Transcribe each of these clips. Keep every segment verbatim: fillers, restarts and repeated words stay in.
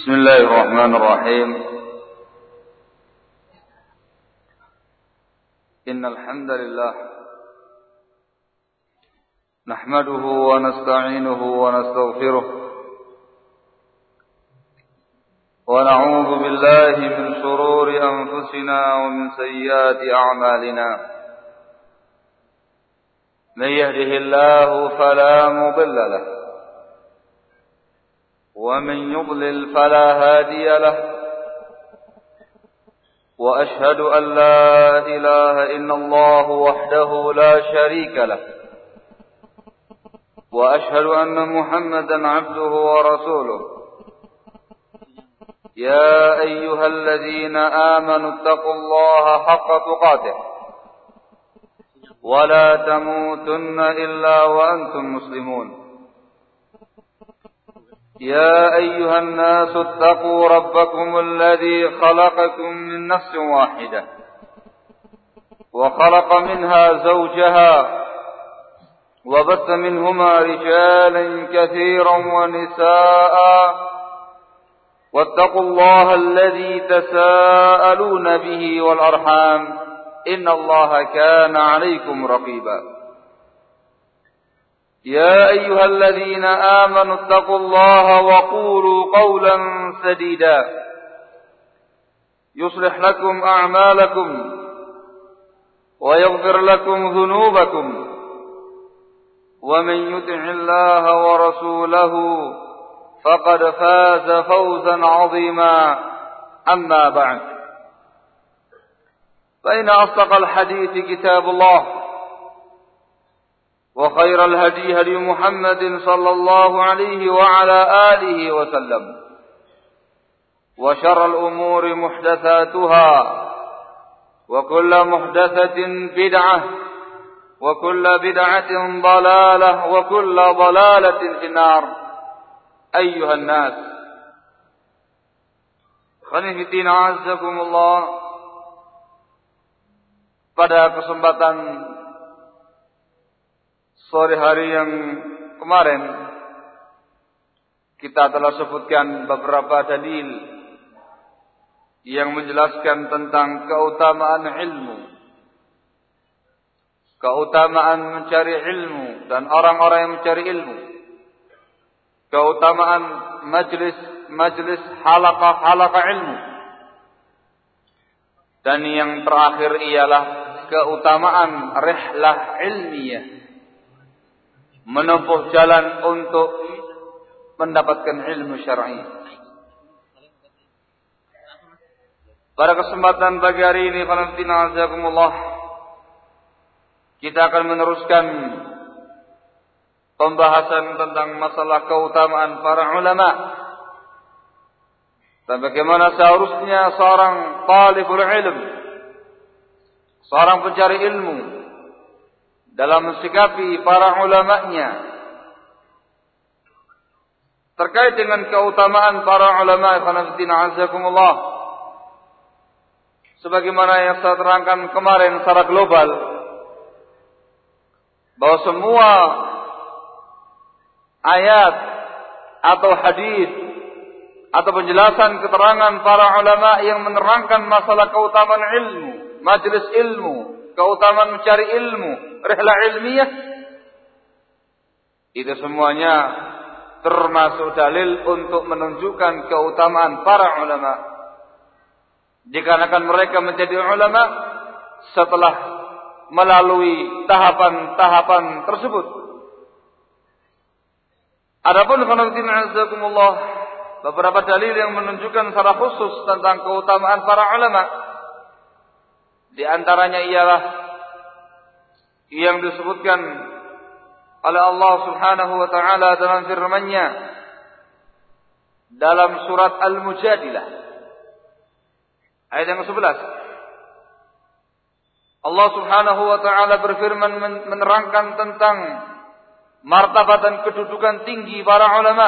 بسم الله الرحمن الرحيم إن الحمد لله نحمده ونستعينه ونستغفره ونعوذ بالله من شرور أنفسنا ومن سيئات أعمالنا من يهده الله فلا مضل له ومن يضلل فلا هادي له وأشهد أن لا إله إلا الله وحده لا شريك له وأشهد أن محمدا عبده ورسوله يا أيها الذين آمنوا اتقوا الله حق تقاته ولا تموتن إلا وأنتم مسلمون يا أيها الناس اتقوا ربكم الذي خلقكم من نفس واحدة وخلق منها زوجها وبث منهما رجالا كثيرا ونساء واتقوا الله الذي تساءلون به والأرحام إن الله كان عليكم رقيبا يا أيها الذين آمنوا اتقوا الله وقولوا قولا سديدا يصلح لكم أعمالكم ويغفر لكم ذنوبكم ومن يطع الله ورسوله فقد فاز فوزا عظيما أما بعد فإن أصدق الحديث كتاب الله وخير الهدي هدي محمد صلى الله عليه وعلى آله وسلم وشر الأمور محدثاتها وكل محدثة بدعة وكل بدعة ضلالة وكل ضلالة في النار أيها الناس khanifitin a'azzakumullah. Pada kesempatan sore hari yang kemarin kita telah sebutkan beberapa dalil yang menjelaskan tentang keutamaan ilmu, keutamaan mencari ilmu dan orang-orang yang mencari ilmu, keutamaan majlis-majlis halaqah-halaqah ilmu, dan yang terakhir ialah keutamaan rihlah ilmiah, menempuh jalan untuk mendapatkan ilmu syar'i. Pada kesempatan pagi hari ini, qanatina azakumullah, kita akan meneruskan pembahasan tentang masalah keutamaan para ulama dan bagaimana seharusnya seorang talibul ilm, seorang pencari ilmu, dalam mensikapi para ulama'nya. Terkait dengan keutamaan para ulama, khanafitina azakumullah, sebagaimana yang saya terangkan kemarin secara global, bahwa semua ayat atau hadis atau penjelasan keterangan para ulama yang menerangkan masalah keutamaan ilmu, majelis ilmu, keutamaan mencari ilmu, rihlah ilmiah, itu semuanya termasuk dalil untuk menunjukkan keutamaan para ulama, dikarenakan mereka menjadi ulama setelah melalui tahapan-tahapan tersebut. Adapun qanatina azakumullah, beberapa dalil yang menunjukkan secara khusus tentang keutamaan para ulama, di antaranya ialah yang disebutkan oleh Allah Subhanahu wa taala dalam firman-Nya dalam surat Al-Mujadilah ayat yang sebelas. Allah Subhanahu wa taala berfirman menerangkan tentang martabat dan kedudukan tinggi para ulama.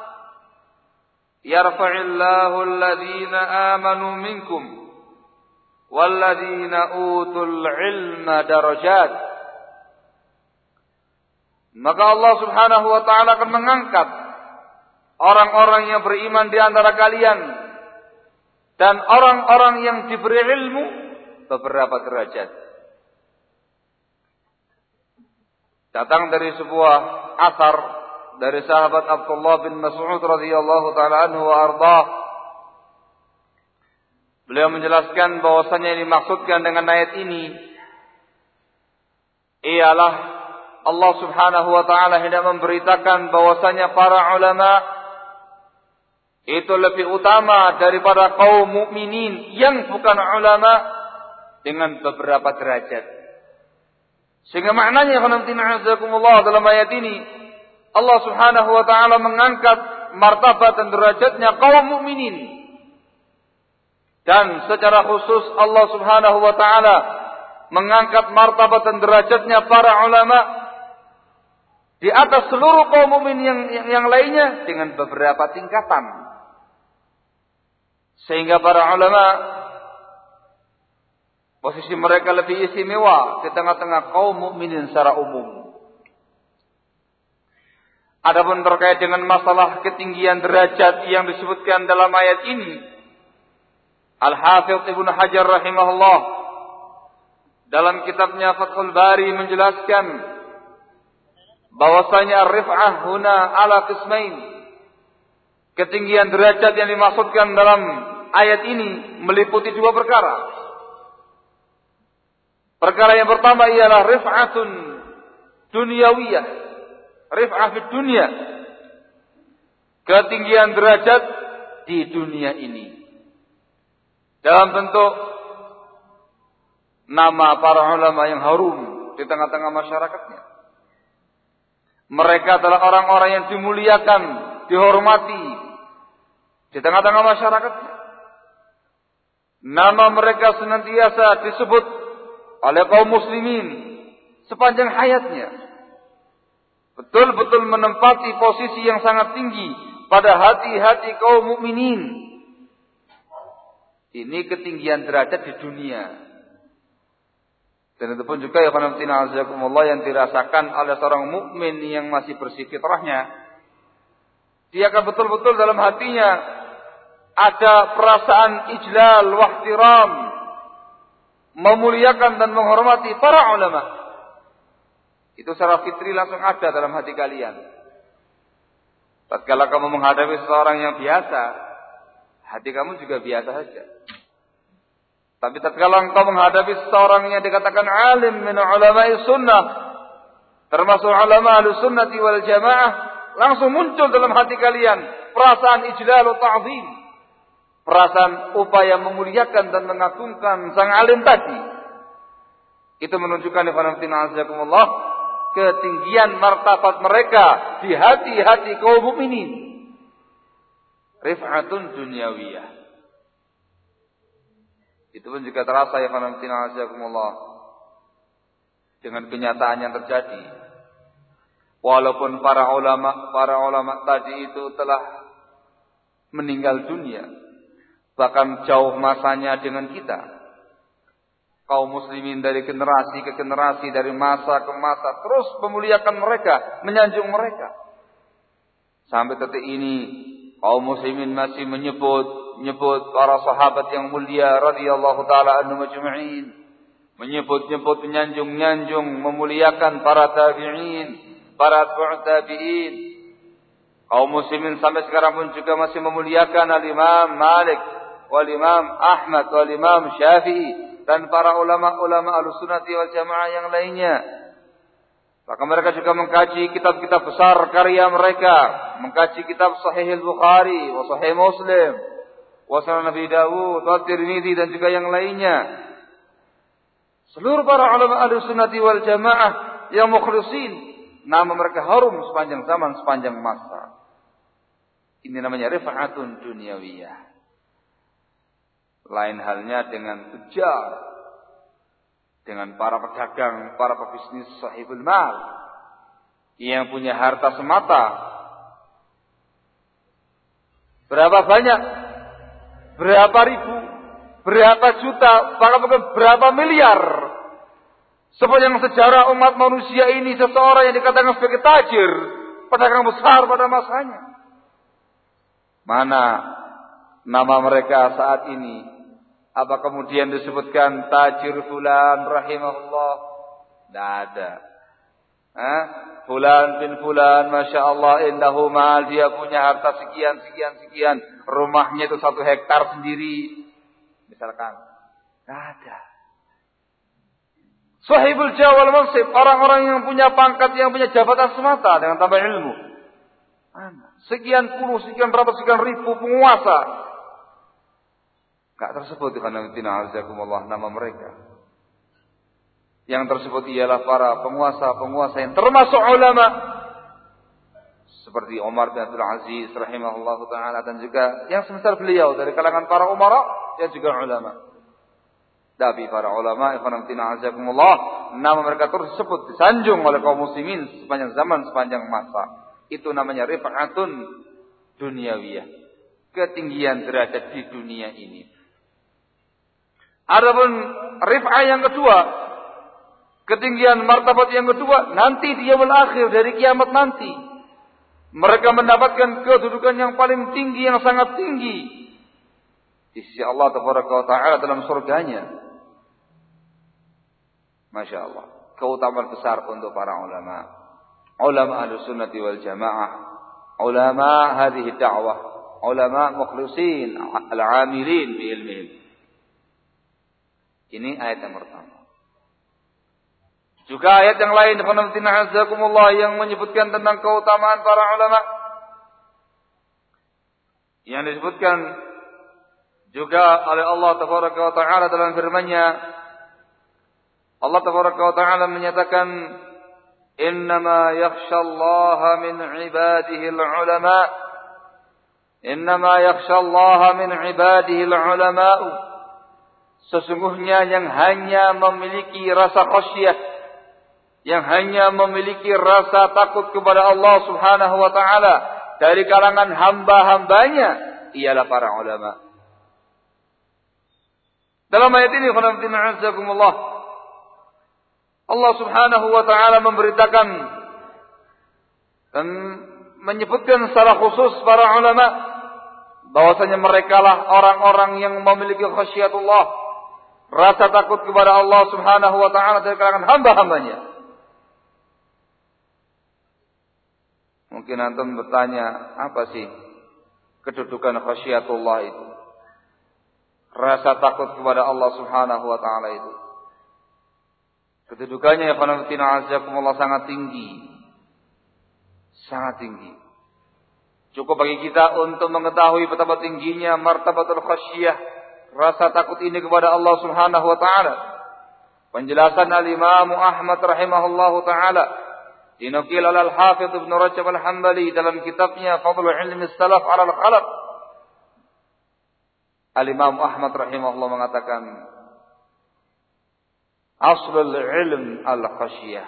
Yarfa'illahu alladhina amanu minkum walladzina utul ilma darajat. Maka Allah Subhanahu wa taala akan mengangkat orang-orang yang beriman di antara kalian dan orang-orang yang diberi ilmu beberapa derajat. Datang dari sebuah athar dari sahabat Abdullah bin Mas'ud radhiyallahu taala anhu wa ardhah. Beliau menjelaskan bahwasanya yang dimaksudkan dengan ayat ini ialah Allah Subhanahu wa taala hendak memberitakan bahwasanya para ulama itu lebih utama daripada kaum mukminin yang bukan ulama dengan beberapa derajat. Sehingga maknanya dalam ayat ini Allah Subhanahu wa taala mengangkat martabat dan derajatnya kaum mukminin. Dan secara khusus Allah Subhanahu wa taala mengangkat martabat dan derajatnya para ulama di atas seluruh kaum mukmin yang, yang yang lainnya dengan beberapa tingkatan. Sehingga para ulama posisi mereka lebih istimewa di tengah-tengah kaum mukminin secara umum. Adapun terkait dengan masalah ketinggian derajat yang disebutkan dalam ayat ini, Al-Hafidz Ibnu Hajar rahimahullah dalam kitabnya Fathul Bari menjelaskan bahwasanya rif'ah huna ala qismain. Ketinggian derajat yang dimaksudkan dalam ayat ini meliputi dua perkara. Perkara yang pertama ialah rif'atun dunyawiyah. Rif'ah di dunia. Ketinggian derajat di dunia ini. Dalam bentuk nama para ulama yang harum di tengah-tengah masyarakatnya. Mereka adalah orang-orang yang dimuliakan, dihormati di tengah-tengah masyarakatnya. Nama mereka senantiasa disebut oleh kaum muslimin sepanjang hayatnya. Betul-betul menempati posisi yang sangat tinggi pada hati-hati kaum mukminin. Ini ketinggian derajat di dunia. Dan itu pun juga ya Allah yang dirasakan oleh seorang mukmin yang masih bersih fitrahnya. Dia akan betul-betul dalam hatinya ada perasaan ijlal wa ihtiram, memuliakan dan menghormati para ulama. Itu secara fitri langsung ada dalam hati kalian. Tatkala kamu menghadapi seorang yang biasa, hati kamu juga biasa saja. Tapi tatkala engkau menghadapi seorang yang dikatakan alim min ulama'i sunnah, termasuk ulama ahlussunnati wal jamaah, langsung muncul dalam hati kalian perasaan ijlal wa ta'zim, perasaan upaya memuliakan dan mengagungkan sang alim tadi. Itu menunjukkan Allah ketinggian martabat mereka di hati-hati kaum mukminin. Rif'atun dunyawiyah. Itu pun juga terasa ya Allah dengan kenyataan yang terjadi. Walaupun para ulama para ulama tadi itu telah meninggal dunia, bahkan jauh masanya dengan kita, kaum muslimin dari generasi ke generasi, dari masa ke masa terus memuliakan mereka, menyanjung mereka. Sampai detik ini kaum muslimin masih menyebut menyebut para sahabat yang mulia radhiyallahu taala anhum ajma'in, menyebut-nyebut, menyanjung-nyanjung, memuliakan para tabi'in, para tabi'in. Kaum muslimin sampai sekarang pun juga masih memuliakan al-Imam Malik, wal Imam Ahmad, wal Imam Syafi'i, dan para ulama-ulama Ahlussunnati wal Jamaah yang lainnya. Maka mereka juga mengkaji kitab-kitab besar karya mereka, mengkaji kitab Sahih Al-Bukhari, wa Sahih Muslim, wa Sunan Nabi Dawud, wa Tirmidzi, dan juga yang lainnya. Seluruh para ulama Ahlussunnati wal Jamaah yang mukhlisin, nama mereka harum sepanjang zaman, sepanjang masa. Ini namanya rif'atun dunyawiyah. Lain halnya dengan tujar, dengan para pedagang, para pebisnis sahibul mal, yang punya harta semata. Berapa banyak? Berapa ribu? Berapa juta? Bahkan berapa miliar? Sepanjang sejarah umat manusia ini, seseorang yang dikatakan sebagai tajir, pedagang besar pada masanya. Mana nama mereka saat ini? Apa kemudian disebutkan Tajir Fulan rahimahullah? Tidak ada. Hah? Fulan bin Fulan, Masya Allah, indahu mal, dia punya harta sekian, sekian, sekian. Rumahnya itu satu hektar sendiri. Misalkan. Tidak ada. Sahibul jawal mansib, orang-orang yang punya pangkat, yang punya jabatan semata dengan tambah ilmu. Sekian puluh, sekian berapa, sekian ribu penguasa. Gak tersebut karena azakumullah nama mereka. Yang tersebut ialah para penguasa-penguasa yang termasuk ulama. Seperti Umar bin Abdul Aziz rahimahullah ta'ala. Dan juga yang semisal beliau dari kalangan para umara, yang juga ulama. Tapi para ulama, ikhwanatina azakumullah, nama mereka tersebut disanjung oleh kaum muslimin sepanjang zaman, sepanjang masa. Itu namanya rif'atun dunyawiyah. Ketinggian derajat di dunia ini. Adapun rif'ah yang kedua, ketinggian martabat yang kedua, nanti di yaumul akhir, dari kiamat nanti. Mereka mendapatkan kedudukan yang paling tinggi, yang sangat tinggi. Di sisi Allah Ta'ala dalam surganya. Masya Allah. Keutamaan besar untuk para ulama. Ulama ahlu sunnati wal jamaah. Ulama hadhihi da'wah. Ulama mukhlisin. Al-amilin bi ilmihim. Ini ayat yang pertama. Juga ayat yang lain. Yang menyebutkan tentang keutamaan para ulama. Yang disebutkan juga oleh Allah Ta'ala dalam firman-Nya. Allah Tabaraka wa Ta'ala menyatakan innama yakhshallaha min ibadihi al-ulama innama yakhshallaha min ibadihi al-ulama sesungguhnya yang hanya memiliki rasa khasyah, yang hanya memiliki rasa takut kepada Allah Subhanahu wa Ta'ala dari kalangan hamba-hambanya ialah para ulama. Dalam ayat ini khonamtina azakumullah, Allah Subhanahu wa Ta'ala memberitakan dan menyebutkan secara khusus para ulama bahwasanya merekalah orang-orang yang memiliki khasyatullah, rasa takut kepada Allah Subhanahu wa Ta'ala dari kalangan hamba-hambanya. Mungkin antum bertanya, apa sih kedudukan khasyatullah itu? Rasa takut kepada Allah Subhanahu wa Ta'ala itu. Kedudukannya ya khonaftina azakumullah sangat tinggi. Sangat tinggi. Cukup bagi kita untuk mengetahui betapa tingginya martabatul khasyah, rasa takut ini kepada Allah Subhanahu wa Ta'ala. Penjelasan Al-Imam Ahmad rahimahullahu ta'ala dinukil oleh Al-Hafidh Ibn Rajab Al-Hambali dalam kitabnya Fadlul Ilmi Salaf 'ala Al-Khalaf. Al-Imam Ahmad rahimahullah mengatakan Aslul ilm al-khasyah.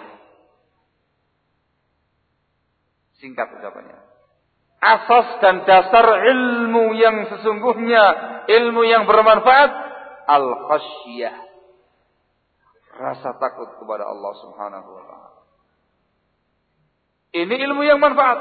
Singkat ucapannya. Asas dan dasar ilmu yang sesungguhnya, ilmu yang bermanfaat, al-khasyah. Rasa takut kepada Allah Subhanahu wa Ta'ala. Ini ilmu yang manfaat.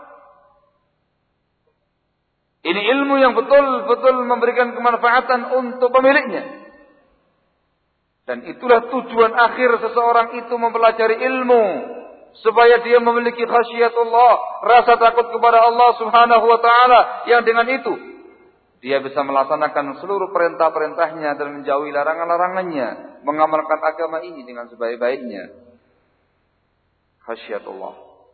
Ini ilmu yang betul-betul memberikan kemanfaatan untuk pemiliknya. Dan itulah tujuan akhir seseorang itu mempelajari ilmu. Supaya dia memiliki khasyatullah, rasa takut kepada Allah Subhanahu wa Ta'ala. Yang dengan itu dia bisa melaksanakan seluruh perintah-perintahnya dan menjauhi larangan-larangannya. Mengamalkan agama ini dengan sebaik-baiknya. Khasyatullah.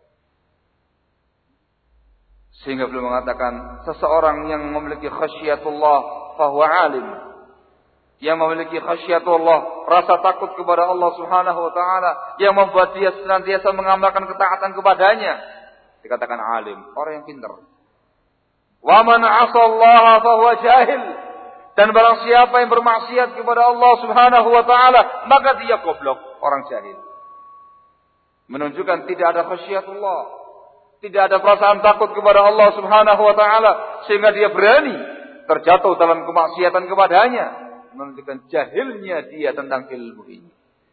Sehingga beliau mengatakan, seseorang yang memiliki khasyatullah fahuwa alim. Yang memiliki khasyatullah, rasa takut kepada Allah Subhanahu wa Ta'ala, yang membuat dia senantiasa mengamalkan ketaatan kepadanya, dikatakan alim, orang yang pintar. Wa man 'asallaha fahuwa jahil. Dan barang siapa yang bermaksiat kepada Allah Subhanahu wa Ta'ala, maka dia goblok, orang jahil. Menunjukkan tidak ada khasyatullah, tidak ada perasaan takut kepada Allah Subhanahu wa Ta'ala, sehingga dia berani terjatuh dalam kemaksiatan kepadanya. Menunjukkan jahilnya dia tentang ilmu ini.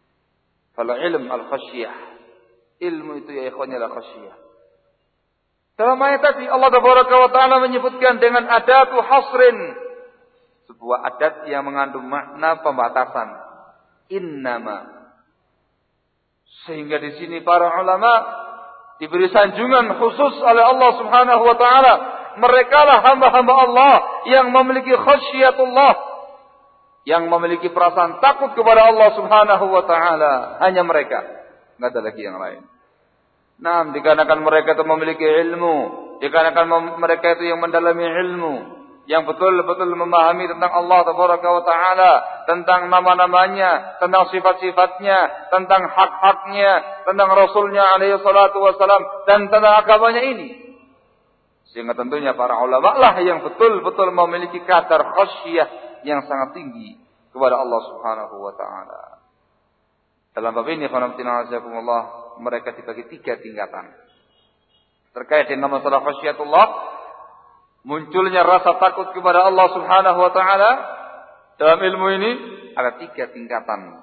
Kalau ilm al-khasyah, ilmu itu ya ikhwannya la khasyah. Dalam ayat tadi Allah Tabaraka wa Ta'ala menyebutkan dengan adatu hasrin, sebuah adat yang mengandung makna pembatasan. Innama. Sehingga di sini para ulama diberi sanjungan khusus oleh Allah Subhanahu wa Ta'ala. Merekalah hamba-hamba Allah yang memiliki khasyatullah, yang memiliki perasaan takut kepada Allah Subhanahu wa Ta'ala. Hanya mereka, enggak ada lagi yang lain. Nah, dikarenakan mereka itu memiliki ilmu, dikarenakan mereka itu yang mendalami ilmu, yang betul-betul memahami tentang Allah Tabaraka wa Ta'ala, tentang nama-namanya, tentang sifat-sifatnya, tentang hak-haknya, tentang Rasulnya alaihi salatu wassalam, dan tentang agamanya ini. Sehingga tentunya para ulama lah yang betul-betul memiliki kadar khasyah yang sangat tinggi kepada Allah Subhanahu wa Ta'ala. Dalam bab ini, khonamtina'azakumullah, mereka dibagi tiga tingkatan. Terkait dengan masalah khasyatullah, munculnya rasa takut kepada Allah Subhanahu wa Ta'ala dalam ilmu ini ada tiga tingkatan.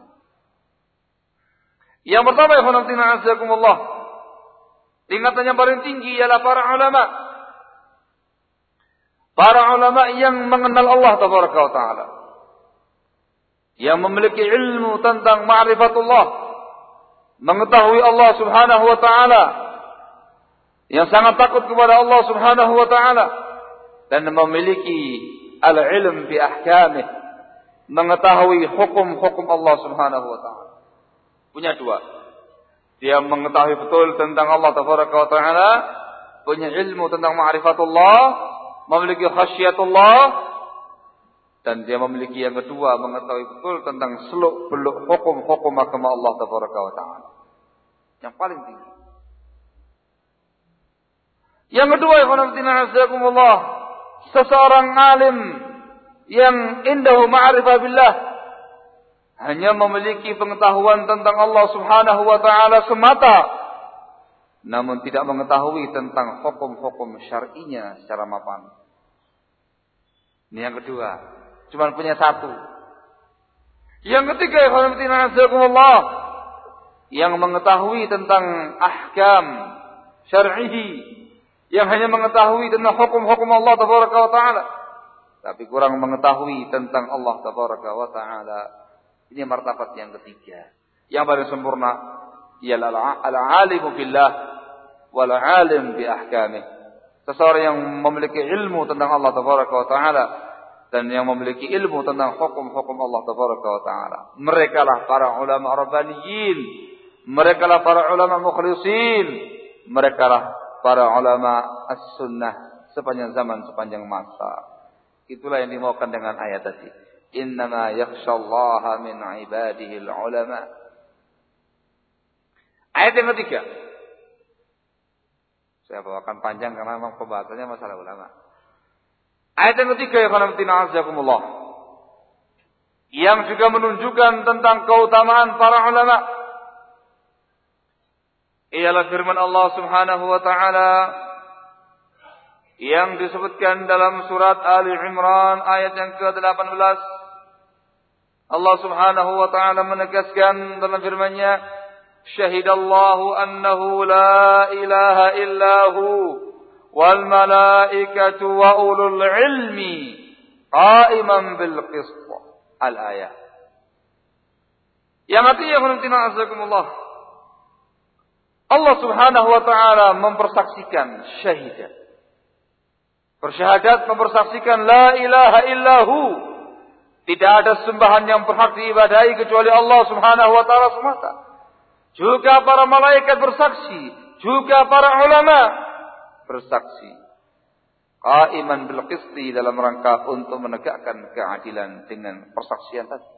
Yang pertama, khonamtina'azakumullah, tingkatan yang paling tinggi ialah para ulama. Para ulama yang mengenal Allah Tabaraka wa Ta'ala, yang memiliki ilmu tentang ma'rifatullah, mengetahui Allah Subhanahu wa Ta'ala, yang sangat takut kepada Allah Subhanahu wa Ta'ala, dan memiliki al-ilm bi ahkamih, mengetahui hukum-hukum Allah Subhanahu wa Ta'ala. Punya dua. Dia mengetahui betul tentang Allah Tabaraka wa Ta'ala, punya ilmu tentang ma'rifatullah, memiliki khasyatullah, dan dia memiliki yang kedua, mengetahui betul tentang seluk-beluk hukum-hukum agama Allah Tabaraka wa Ta'ala. Yang paling tinggi. Yang kedua, ikhwanatina, seseorang alim yang indahu ma'rifah billah, hanya memiliki pengetahuan tentang Allah Subhanahu wa Ta'ala semata, namun tidak mengetahui tentang hukum-hukum syar'inya secara mapan. Ini yang kedua. Cuma punya satu. Yang ketiga, ikhwanatina, yang mengetahui tentang ahkam syar'ihi, yang hanya mengetahui tentang hukum-hukum Allah Tabaraka wa Ta'ala, tapi kurang mengetahui tentang Allah Tabaraka wa Ta'ala. Ini martabat yang ketiga. Yang paling sempurna ialah al-alimu billah wal alim bi ahkamih. Seseorang yang memiliki ilmu tentang Allah Tabaraka wa Ta'ala dan yang memiliki ilmu tentang hukum-hukum Allah Tabaraka wa Ta'ala. Mereka lah para ulama rabbaniyin, mereka lah para ulama mukhlisin, mereka lah para ulama as-sunnah sepanjang zaman, sepanjang masa. Itulah yang dimaukan dengan ayat tadi. Innama yakhshallaha min ibadihi al-ulama. Ayat yang ketiga. Saya bawakan panjang karena memang pembahasannya masalah ulama. Ayat yang ketiga, ya khonamtina azakumullah, yang juga menunjukkan tentang keutamaan para ulama, ialah firman Allah Subhanahu wa Ta'ala yang disebutkan dalam surat Ali Imran ayat yang ke delapan belas. Allah Subhanahu wa Ta'ala menegaskan dalam firman-Nya, syahidallahu annahu la ilaha illahu wal malaikatu wa ulul ilmi qa'iman bil qist. Al-ayat. Yang artinya, khonamtina azakumullah, Allah Subhanahu wa Ta'ala mempersaksikan syahidat, bersyahadat mempersaksikan la ilaha illahu, tidak ada sembahan yang berhak diibadahi kecuali Allah Subhanahu wa Ta'ala semata. Juga para malaikat bersaksi, juga para ulama bersaksi. Qa'iman bil qisti, dalam rangka untuk menegakkan keadilan dengan persaksian tadi.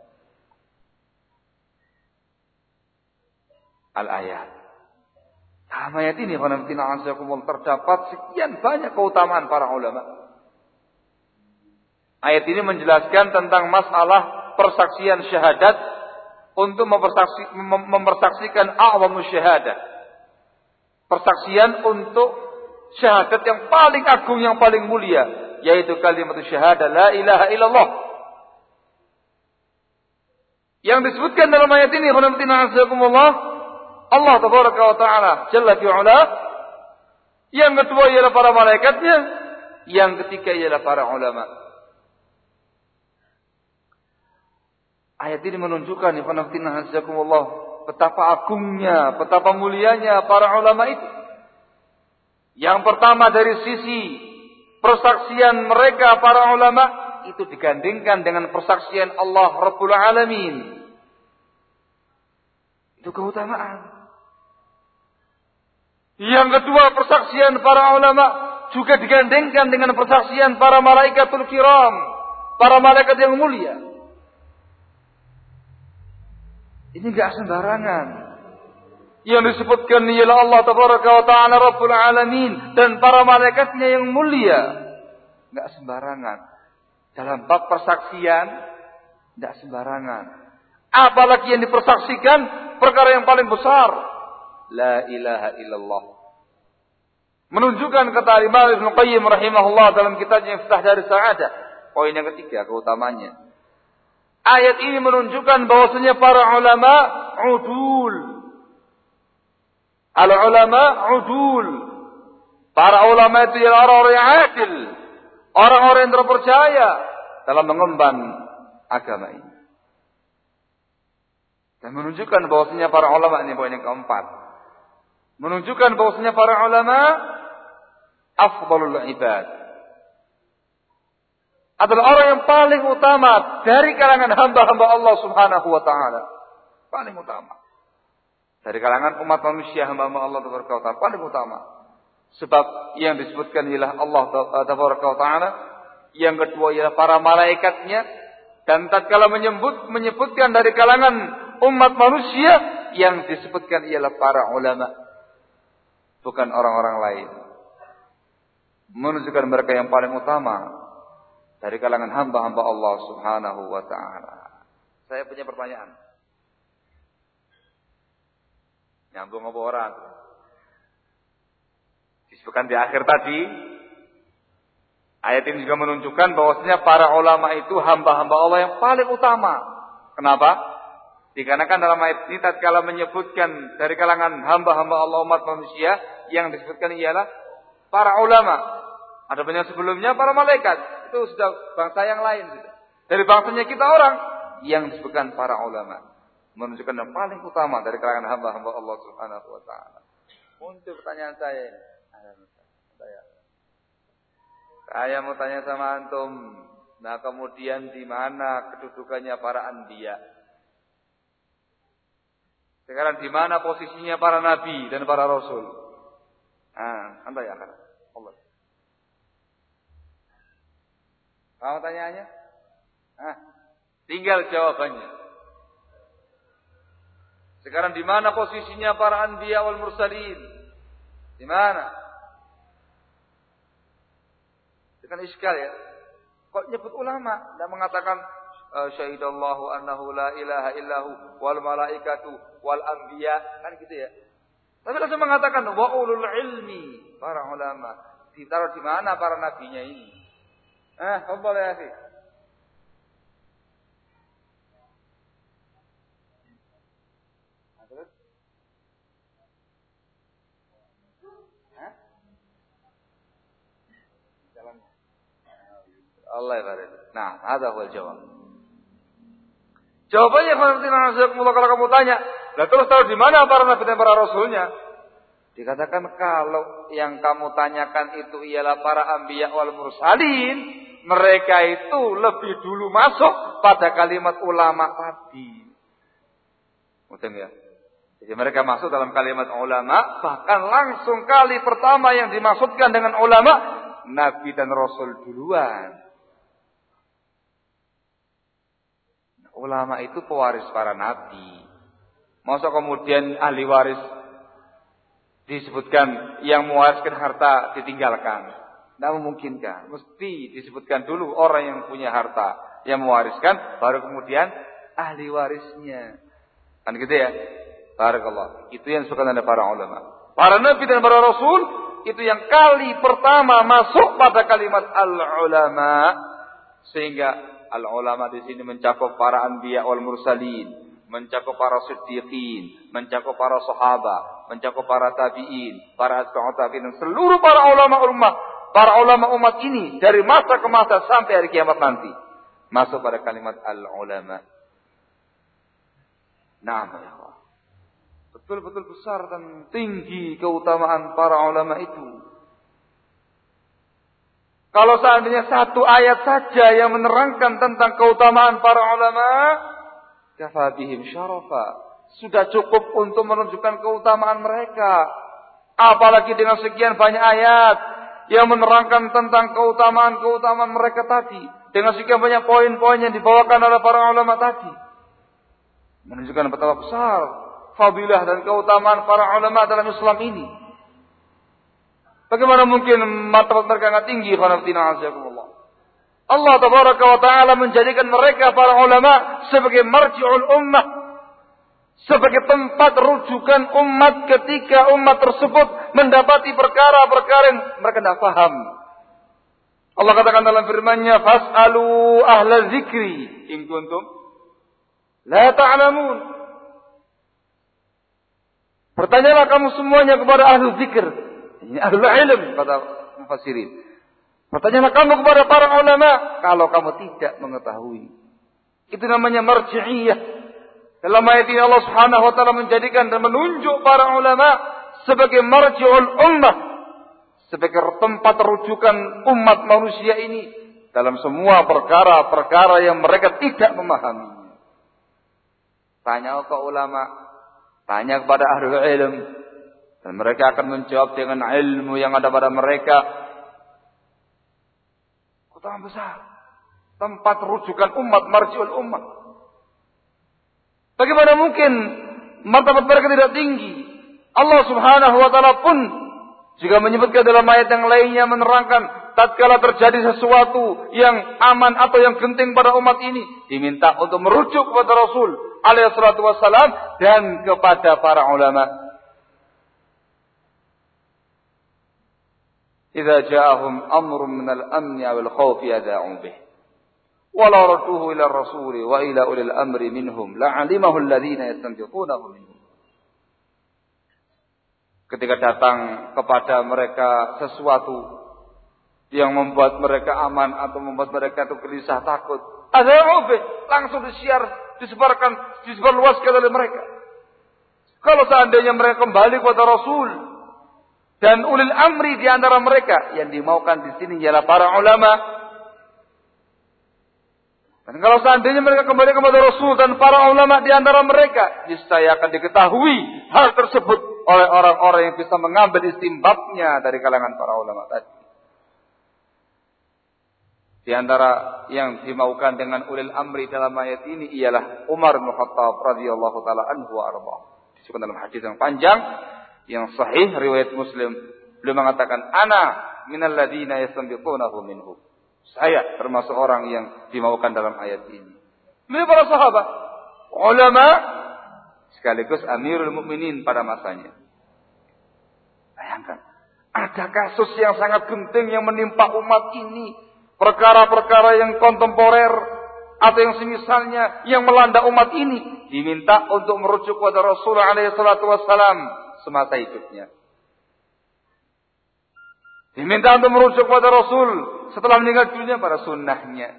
Al-ayat. Dalam ayat ini, khonamtina azakumullah, terdapat sekian banyak keutamaan para ulama. Ayat ini menjelaskan tentang masalah persaksian syahadat untuk mempersaksi, mem- mempersaksikan a'zamu syahadah. Persaksian untuk syahadat yang paling agung, yang paling mulia, yaitu kalimat syahadah la ilaha illallah. Yang disebutkan dalam ayat ini, khonamtina azakumullah, Allah Tabaraka wa Ta'ala Jalla fi'ula Yang kedua ialah para malaikatnya. Yang ketiga ialah para ulama. Ayat ini menunjukkan betapa agungnya, betapa mulianya para ulama itu. Yang pertama dari sisi persaksian mereka para ulama itu digandingkan dengan persaksian Allah Rabbul Alamin. Itu keutamaan. Yang kedua, persaksian para ulama juga digandingkan dengan persaksian para malaikatul kiram, para malaikat yang mulia. Ini enggak sembarangan. Yang disebutkan ialah Allah Tabaraka wa Ta'ala Rabbul Alamin dan para malaikatnya yang mulia. Enggak sembarangan. Dalam bab persaksian enggak sembarangan. Apalagi yang dipersaksikan perkara yang paling besar. La ilaha illallah. Menunjukkan kata Imam Ibnu Qayyim rahimahullah dalam kitabnya Miftah Darus Sa'adah. Poin yang ketiga keutamanya. Ayat ini menunjukkan bahwasanya para ulama udul. Al-ulama udul. Para ulama itu ialah orang-orang yang adil. Orang-orang yang terpercaya dalam mengemban agama ini. Dan menunjukkan bahwasanya para ulama ini poin yang keempat. Menunjukkan bahwasanya para ulama afdalul ibad. Adalah orang yang paling utama dari kalangan hamba-hamba Allah Subhanahu wa taala. Paling utama. Dari kalangan umat manusia hamba-hamba Allah Tabaraka wa taala paling utama. Sebab yang disebutkan ialah Allah Tabaraka wa taala, yang kedua ialah para malaikatnya, dan tatkala menyebut menyebutkan dari kalangan umat manusia yang disebutkan ialah para ulama. Bukan orang-orang lain. Menunjukkan mereka yang paling utama dari kalangan hamba-hamba Allah Subhanahu wa ta'ala. Saya punya pertanyaan. Nyambung apa orang? Disebutkan di akhir tadi, ayat ini juga menunjukkan bahwasanya para ulama itu hamba-hamba Allah yang paling utama. Kenapa? Dikarenakan dalam ayat ini tatkala menyebutkan dari kalangan hamba-hamba Allah umat manusia, yang disebutkan ialah para ulama. Ada banyak sebelumnya para malaikat. Itu sudah bangsa yang lain. Dari bangsanya kita orang yang disebutkan para ulama. Menunjukkan yang paling utama dari kalangan hamba-hamba Allah Subhanahu wa ta'ala. Untuk pertanyaan saya. Saya. Saya mau tanya sama antum. Nah kemudian di mana kedudukannya para anbiya? Sekarang di mana posisinya para nabi dan para rasul? Ah, anda ya kan? Allah. Kamu tanyaannya? Ah, tinggal jawabannya. Sekarang di mana posisinya para anbiya wal mursalin? Di mana? Itu kan iskal ya. Kok nyebut ulama? Tidak mengatakan syahidallahu annahu la ilaha illahu wal malaikatu wal anbiya, kan gitu ya. Tapi langsung mengatakan wa ulul ilmi, para ulama. Ditaruh di mana para nabinya ini? Ah, fadhal ya akhi. Terus? Hah? Jalan. Allah ya barik. Nah, ada huwal jawab. Jawabannya kalau kamu tanya, lah terus tahu di mana para nabi dan para rasulnya? Dikatakan kalau yang kamu tanyakan itu ialah para anbiya wal mursalin, mereka itu lebih dulu masuk pada kalimat ulama tadi. Mungkin ya. Jadi mereka masuk dalam kalimat ulama, bahkan langsung kali pertama yang dimaksudkan dengan ulama, nabi dan rasul duluan. Ulama itu pewaris para nabi. Masa kemudian ahli waris disebutkan yang mewariskan harta ditinggalkan? Tidak memungkinkan. Mesti disebutkan dulu orang yang punya harta yang mewariskan, baru kemudian ahli warisnya. Kan gitu ya? Barakallah. Itu yang disebutkan oleh para ulama. Para nabi dan para rasul itu yang kali pertama masuk pada kalimat al-ulama, sehingga al-ulama di sini mencakup para anbiya wal mursalin, mencakup para siddiqin, mencakup para sahabat, mencakup para tabi'in, para atba'ut tabi'in, seluruh para ulama ummah, para ulama umat ini dari masa ke masa sampai hari kiamat nanti. Masuk pada kalimat al-ulama. Nah, ya Allah. Betul-betul besar dan tinggi keutamaan para ulama itu. Kalau seandainya satu ayat saja yang menerangkan tentang keutamaan para ulama, kafa bihim syarafa, sudah cukup untuk menunjukkan keutamaan mereka. Apalagi dengan sekian banyak ayat yang menerangkan tentang keutamaan-keutamaan mereka tadi, dengan sekian banyak poin-poin yang dibawakan oleh para ulama tadi, menunjukkan betapa besar fadilah dan keutamaan para ulama dalam Islam ini. Bagaimana mungkin martabat mereka sangat tinggi? Allah tabaraka wa ta'ala menjadikan mereka para ulama sebagai marji'ul ummah, sebagai tempat rujukan umat ketika umat tersebut mendapati perkara-perkara yang mereka tidak paham. Allah katakan dalam firman-Nya, "Fas'alu ahla dzikri in kuntum la ta'lamun." Bertanyalah kamu semuanya kepada ahli zikir. Ini ahli ilm kata mufassirin. Bertanyalah kamu kepada para ulama kalau kamu tidak mengetahui. Itu namanya marji'iyah. Dalam ayat ini Allah Subhanahu wa taala menjadikan dan menunjuk para ulama sebagai marji'ul ummah, sebagai tempat rujukan umat manusia ini dalam semua perkara-perkara yang mereka tidak memahami. Tanya ke ulama, tanya kepada ahli ilm, dan mereka akan menjawab dengan ilmu yang ada pada mereka. Keutamaan besar, tempat rujukan umat, marji'ul ummah. Bagaimana mungkin martabat mereka tidak tinggi? Allah Subhanahu wa taala pun juga menyebutkan dalam ayat yang lainnya, menerangkan tatkala terjadi sesuatu yang aman atau yang genting pada umat ini, diminta untuk merujuk kepada Rasul alaihi salatu wassalam dan kepada para ulama. Idza ja'ahum amrun minal amni awil khawfi adha'u bih. Walau radduhu ila ar-rasul wa ila ulil amri minhum la'alimahu alladhina yastanbitunahu minhum. Ketika datang kepada mereka sesuatu yang membuat mereka aman atau membuat mereka itu gelisah takut, adha'u bih, langsung disiar, disebarkan, disebarluaskan oleh mereka. Kalau seandainya mereka kembali kepada Rasul dan ulil amri di antara mereka, yang dimaukan di sini ialah para ulama. Dan kalau seandainya mereka kembali kepada Rasul dan para ulama di antara mereka, niscaya akan diketahui hal tersebut oleh orang-orang yang bisa mengambil istimbabnya dari kalangan para ulama tadi. Di antara yang dimaukan dengan ulil amri dalam ayat ini ialah Umar bin Khattab radhiyallahu taala anhu wa arda. Disebutkan dalam hadis yang panjang yang sahih riwayat Muslim, beliau mengatakan, "Ana minal ladzina yastanbitunahu minhu." Saya termasuk orang yang dimaukan dalam ayat ini. Beliau para sahabat, ulama, sekaligus Amirul Mukminin pada masanya. Bayangkan, ada kasus yang sangat genting yang menimpa umat ini, perkara-perkara yang kontemporer atau yang semisalnya yang melanda umat ini, diminta untuk merujuk kepada Rasulullah alaihi salatu wassalam semasa hidupnya. Diminta untuk merujuk kepada Rasul setelah meninggal dunia pada sunnahnya.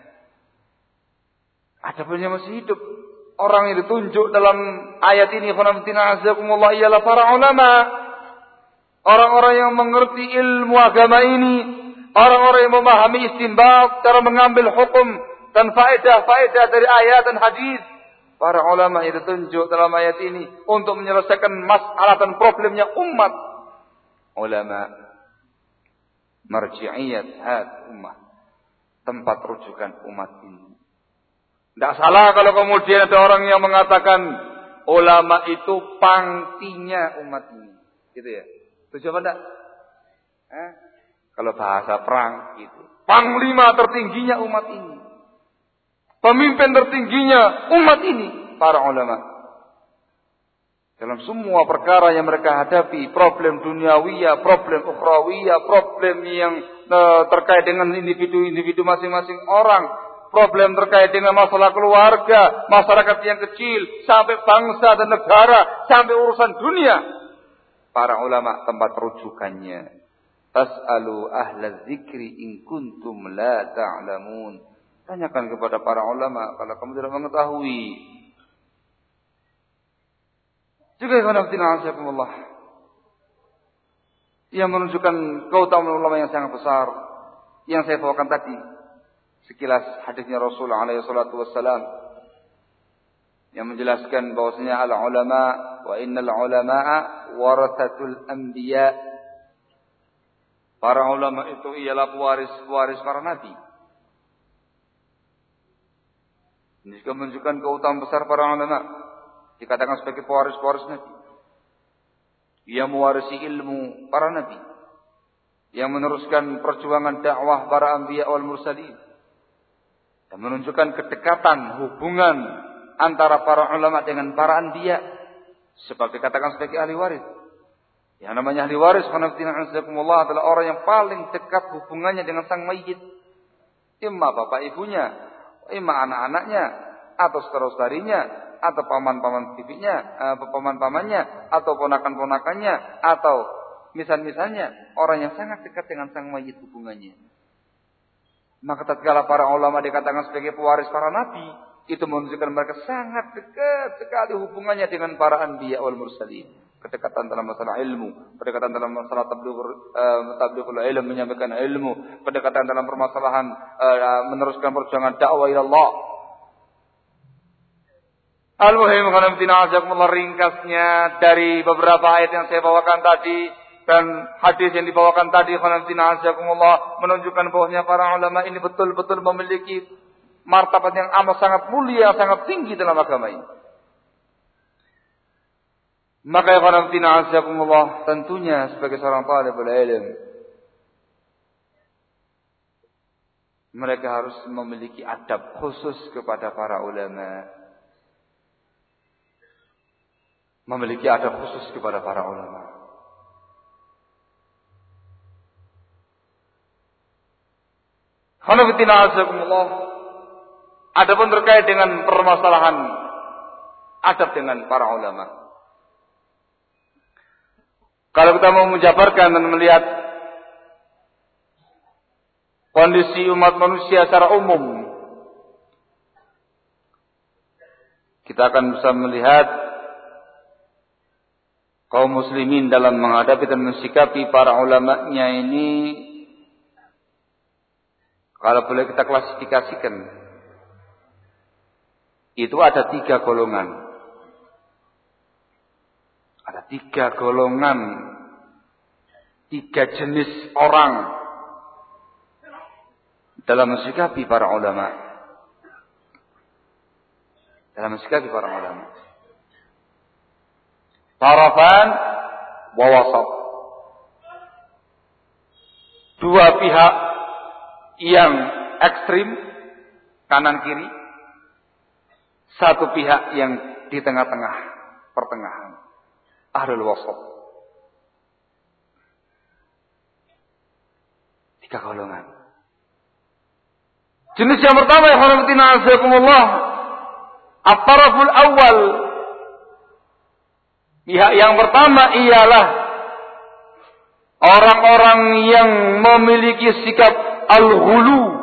Ada pun yang masih hidup, orang yang ditunjuk dalam ayat ini ialah para ulama, orang-orang yang mengerti ilmu agama ini, orang-orang yang memahami istinbat, cara mengambil hukum dan faedah-faedah dari ayat dan hadis. Para ulama yang ditunjuk dalam ayat ini untuk menyelesaikan masalah dan problemnya umat. Ulama marji'iyat had ummah, tempat rujukan umat ini. Tidak salah kalau kemudian ada orang yang mengatakan ulama itu pangtinya umat ini, gitu ya. Setuju apa enggak? Eh? Kalau bahasa perang gitu, panglima tertingginya umat ini, pemimpin tertingginya umat ini, para ulama. Dalam semua perkara yang mereka hadapi, problem duniawiyah, problem ukhrawiyah, problem yang uh, terkait dengan individu-individu masing-masing orang, problem terkait dengan masalah keluarga, masyarakat yang kecil, sampai bangsa dan negara, sampai urusan dunia. Para ulama tempat rujukannya. Fas'alu ahla dzikri in kuntum la ta'lamun. Tanyakan kepada para ulama kalau kamu tidak mengetahui. Juga Allah yang menunjukkan keutamaan ulama yang sangat besar yang saya bawakan tadi. Sekilas hadisnya Rasulullah alaihi salatu wassalam yang menjelaskan bahwasanya al ulama wa innal ulama'a warathatul anbiya. Para ulama itu ialah pewaris-pewaris para nabi. Ini juga menunjukkan keutamaan besar para ulama. Dikatakan sebagai pewaris-pewaris nabi. Ia mewarisi ilmu para nabi. Yang meneruskan perjuangan dakwah para anbiya wal mursalin. Dan menunjukkan kedekatan hubungan antara para ulama dengan para anbiya. Sebagai katakan sebagai ahli waris. Yang namanya ahli waris adalah orang yang paling dekat hubungannya dengan sang mayit. Imma bapak ibunya, imma anak-anaknya, atau saudara-saudarinya, atau paman-paman bibinya, uh, paman-pamannya, atau ponakan-ponakannya, atau misal-misalnya orang yang sangat dekat dengan sang mayit hubungannya. Maka tatkala para ulama dikatakan sebagai pewaris para nabi, itu menunjukkan mereka sangat dekat sekali hubungannya dengan para anbiya wal mursalin. Kedekatan dalam masalah ilmu, kedekatan dalam masalah tabligh uh, tablighul ilm, menyampaikan ilmu, kedekatan dalam permasalahan uh, meneruskan perjuangan dakwah ila Allah. Al-muhim khanafitina ringkasnya dari beberapa ayat yang saya bawakan tadi dan hadis yang dibawakan tadi khanafitina menunjukkan bahwasanya para ulama ini betul-betul memiliki martabat yang amat sangat mulia, sangat tinggi dalam agama ini. Maka ya khanafitina tentunya sebagai seorang talibul ilm mereka harus memiliki adab khusus kepada para ulama. Memiliki adab khusus kepada para ulama. Khanafitina azakumullah. Adapun terkait dengan permasalahan adab dengan para ulama. Kalau kita mau menjabarkan dan melihat kondisi umat manusia secara umum, kita akan bisa melihat kaum muslimin dalam menghadapi dan mensikapi para ulamanya ini, kalau boleh kita klasifikasikan, itu ada tiga golongan. Ada tiga golongan, tiga jenis orang dalam mensikapi para ulama. Dalam mensikapi para ulama. Tarafan wa wasat. Dua pihak yang ekstrim, kanan kiri. Satu pihak yang di tengah-tengah, pertengahan. Ahlul wasat. Tiga golongan. Jenis yang pertama ya khanafitina azakumullah, at-taraful awal. Pihak yang pertama ialah orang-orang yang memiliki sikap al-ghulu.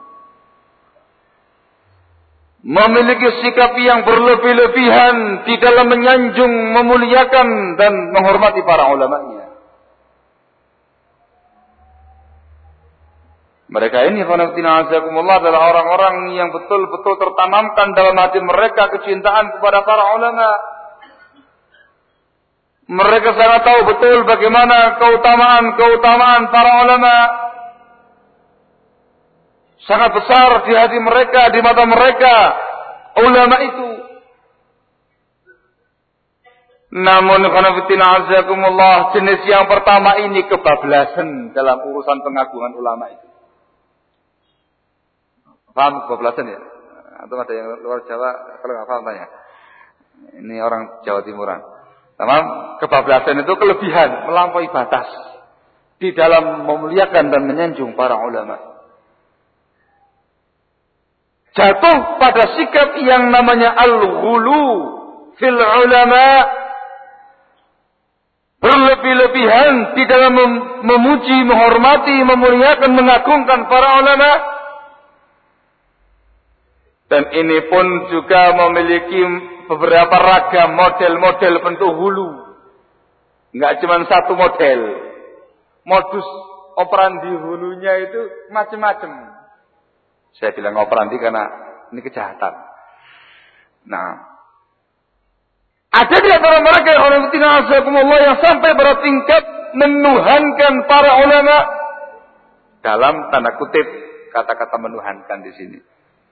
Memiliki sikap yang berlebih-lebihan di dalam menyanjung, memuliakan dan menghormati para ulamanya. Mereka ini khanafitina azakumullah adalah orang-orang yang betul-betul tertanamkan dalam hati mereka kecintaan kepada para ulama. Mereka sangat tahu betul bagaimana keutamaan-keutamaan para ulama. Sangat besar di hati mereka, di mata mereka, ulama itu. Namun khanafitina azakumullah, jenis yang pertama ini kebablasan dalam urusan pengagungan ulama itu. Paham kebablasan ya? Atau ada yang luar Jawa, kalau nggak paham tanya. Ini orang Jawa Timuran. Paham? Kebablasan itu kelebihan, melampaui batas di dalam memuliakan dan menyanjung para ulama. jatuh pada sikap yang namanya al-ghulu fil ulama, berlebih-lebihan di dalam memuji, menghormati, memuliakan, mengagungkan para ulama. Dan ini pun juga memiliki beberapa ragam model-model bentuk hulu. Enggak cuma satu model. Modus operandi hulunya itu macam-macam. Saya bilang operandi karena ini kejahatan. Nah, ada di antara mereka yang sampai pada tingkat menuhankan para ulama. Dalam tanda kutip kata-kata menuhankan di sini.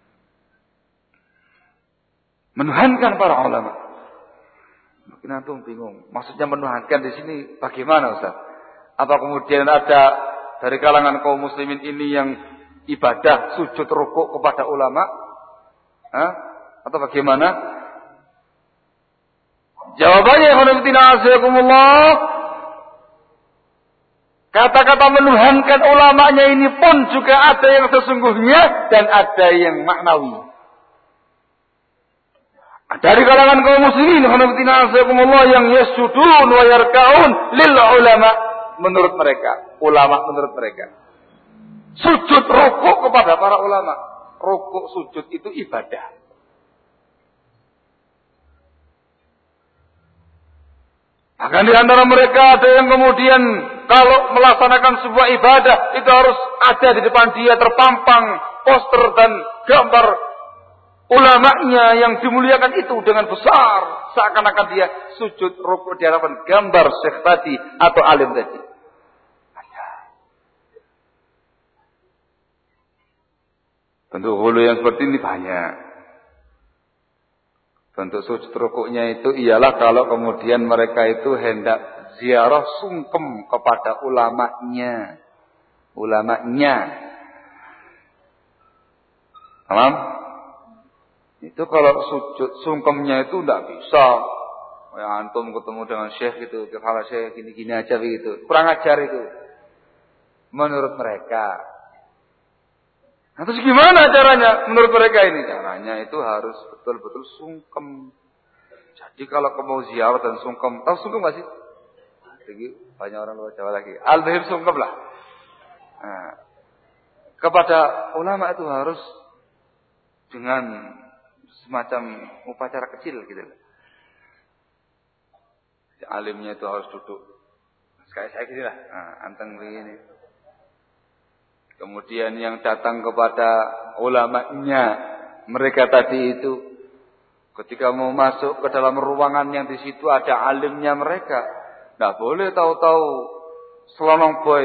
Menuhankan para ulama. Mungkin antum bingung. Maksudnya menuhankan di sini bagaimana, Ustaz? Apa kemudian ada dari kalangan kaum muslimin ini yang ibadah sujud rukuk kepada ulama? Hah? Atau bagaimana? Jawabannya, kata-kata menuhankan ulamanya ini pun juga ada yang sesungguhnya dan ada yang maknawi. Dari kalangan kaum muslimin yang yasjudun wa yarka'un lil ulama, menurut mereka, ulama menurut mereka, sujud rukuk kepada para ulama. Rukuk sujud itu ibadah. Bahkan di antara mereka ada yang kemudian kalau melaksanakan sebuah ibadah itu harus ada di depan dia terpampang poster dan gambar ulamanya yang dimuliakan itu dengan besar, seakan-akan dia sujud rukuk di hadapan gambar syekh tadi atau alim tadi. Bentuk hulu yang seperti ini banyak. Bentuk sujud rukuknya itu ialah kalau kemudian mereka itu hendak ziarah sungkem kepada ulamanya. Ulamanya. Paham? Itu kalau sujud sungkemnya itu tidak bisa. Ya, antum ketemu dengan syekh gitu, kepala syekh gini-gini aja begitu. Kurang ajar itu. Menurut mereka. Nah, terus gimana caranya menurut mereka ini? Caranya itu harus betul-betul sungkem. Jadi kalau kamu ziarah dan sungkem, tahu sungkem gak sih? Jadi banyak orang luar Jawa lagi. Al-Bahir sungkem lah. Nah, kepada ulama itu harus dengan semacam upacara kecil gitu. Si alimnya itu harus duduk. Kayak saya gini lah. Nah, anteng begini. Kemudian yang datang kepada ulamanya, mereka tadi itu ketika mau masuk ke dalam ruangan yang di situ ada alimnya mereka, tidak boleh tahu-tahu selonong boy.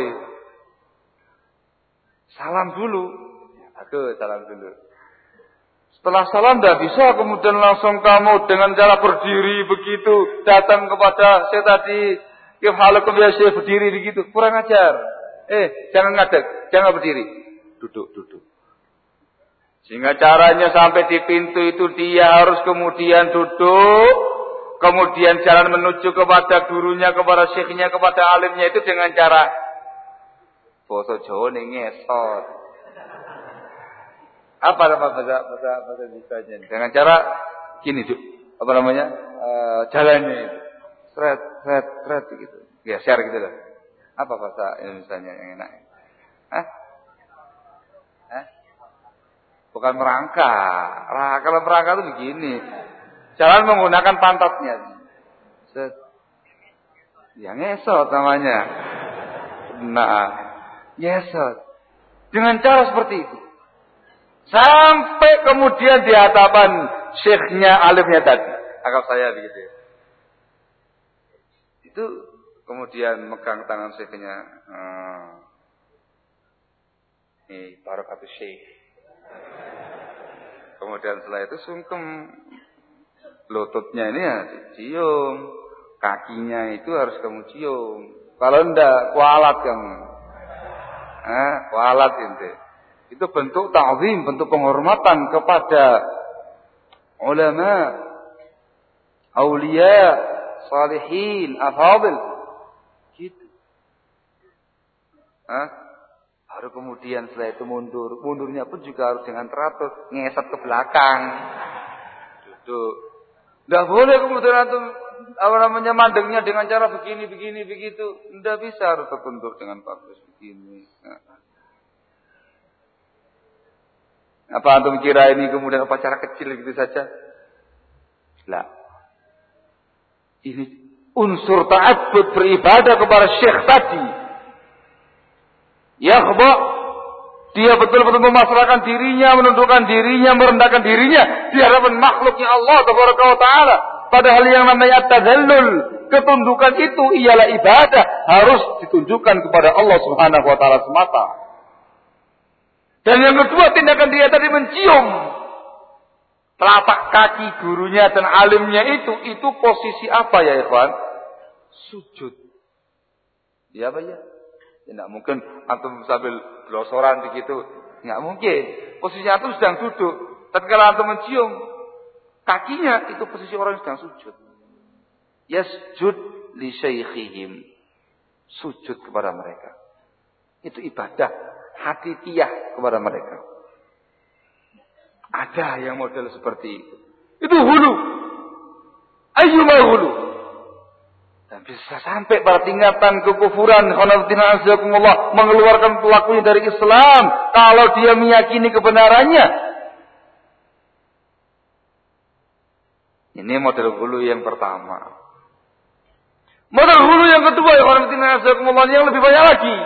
Salam dulu. Aku salam dulu. Setelah salam tidak bisa kemudian langsung kamu dengan cara berdiri begitu datang kepada saya tadi, kifalakum ya saya berdiri begitu, kurang ajar. Eh, jangan ngadeg, jangan berdiri. Duduk, duduk. Sehingga caranya sampai di pintu itu dia harus kemudian duduk, kemudian jalan menuju kepada gurunya, kepada syekhnya, kepada alimnya itu dengan cara basa Jawa ning ngesot. Apa nama bahasa bahasa bahasa Bisanya? Dengan cara gini, Duk. Apa namanya? E, jalannya itu. Sret, sret, sret gitu. Ya, share gitu lah. Apa bahasa Indonesianya yang enak? Hah? Hah? Bukan merangkak. Nah, kalau merangkak itu begini. Jalan menggunakan pantatnya. Set. Ya ngesot namanya. Nah, ngesot. Dengan cara seperti itu. Sampai kemudian di hadapan syekhnya, alimnya tadi. Anggap saya begitu ya. Itu kemudian megang tangan syekhnya. Hmm. Ini barakatus syekh. Kemudian setelah itu sungkem. Lututnya ini ya dicium. Kakinya itu harus kamu cium. Kalau enggak, kualat kamu. Eh, kualat ini. Itu bentuk ta'zim, bentuk penghormatan kepada ulama, aulia, salihin, afadil. Gitu. Hah? Baru kemudian setelah itu mundur. Mundurnya pun juga harus dengan teratur. Ngesat ke belakang. Duduk. Tidak boleh kemudian antum apa namanya mandengnya dengan cara begini, begini, begitu. Tidak bisa, harus terbentur dengan bagus begini. Nah. Apa antum kira ini kemudian upacara kecil gitu saja? Lah. Ini unsur ta'abbud beribadah kepada syekh tadi. Yakhba, dia betul-betul memasrahkan dirinya, menundukkan dirinya, merendahkan dirinya di hadapan makhluknya Allah Tabaraka wa Ta'ala. Padahal yang namanya tadzallul, ketundukan itu ialah ibadah, harus ditunjukkan kepada Allah Subhanahu wa Ta'ala semata. Dan yang kedua, tindakan dia tadi mencium telapak kaki gurunya dan alimnya itu, itu posisi apa ya ikhwan? Sujud. Ya apa ya? Ya tidak mungkin antum sambil blosoran begitu. Tidak mungkin. Posisinya antum sedang duduk. Tapi kalau antum mencium kakinya, itu posisi orang yang sedang sujud. Yasjud li syaikhihim. Sujud kepada mereka. Itu ibadah hakikiyah kepada mereka. Ada yang model seperti itu. Itu hulu. Ayyuma hulu. Dan bisa sampai pada tingkatan kekufuran, mengeluarkan pelakunya dari Islam kalau dia meyakini kebenarannya. Ini model hulu yang pertama. Model hulu yang kedua yang lebih banyak lagi,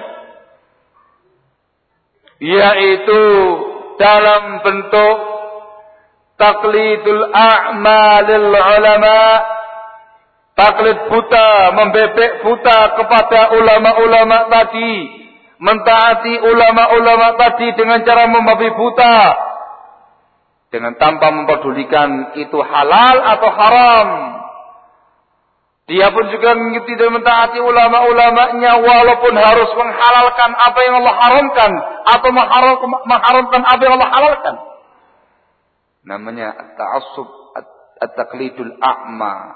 yaitu dalam bentuk taklidul a'malil ulama. Taklid buta, membebek buta kepada ulama-ulama tadi. Mentaati ulama-ulama tadi dengan cara membabi buta. Dengan tanpa mempedulikan itu halal atau haram. Dia pun juga mengikuti dan mentaati ulama-ulamanya walaupun harus menghalalkan apa yang Allah haramkan. Atau mengharamkan apa yang Allah halalkan. Namanya at-ta'assub, at-taqlidul a'ma.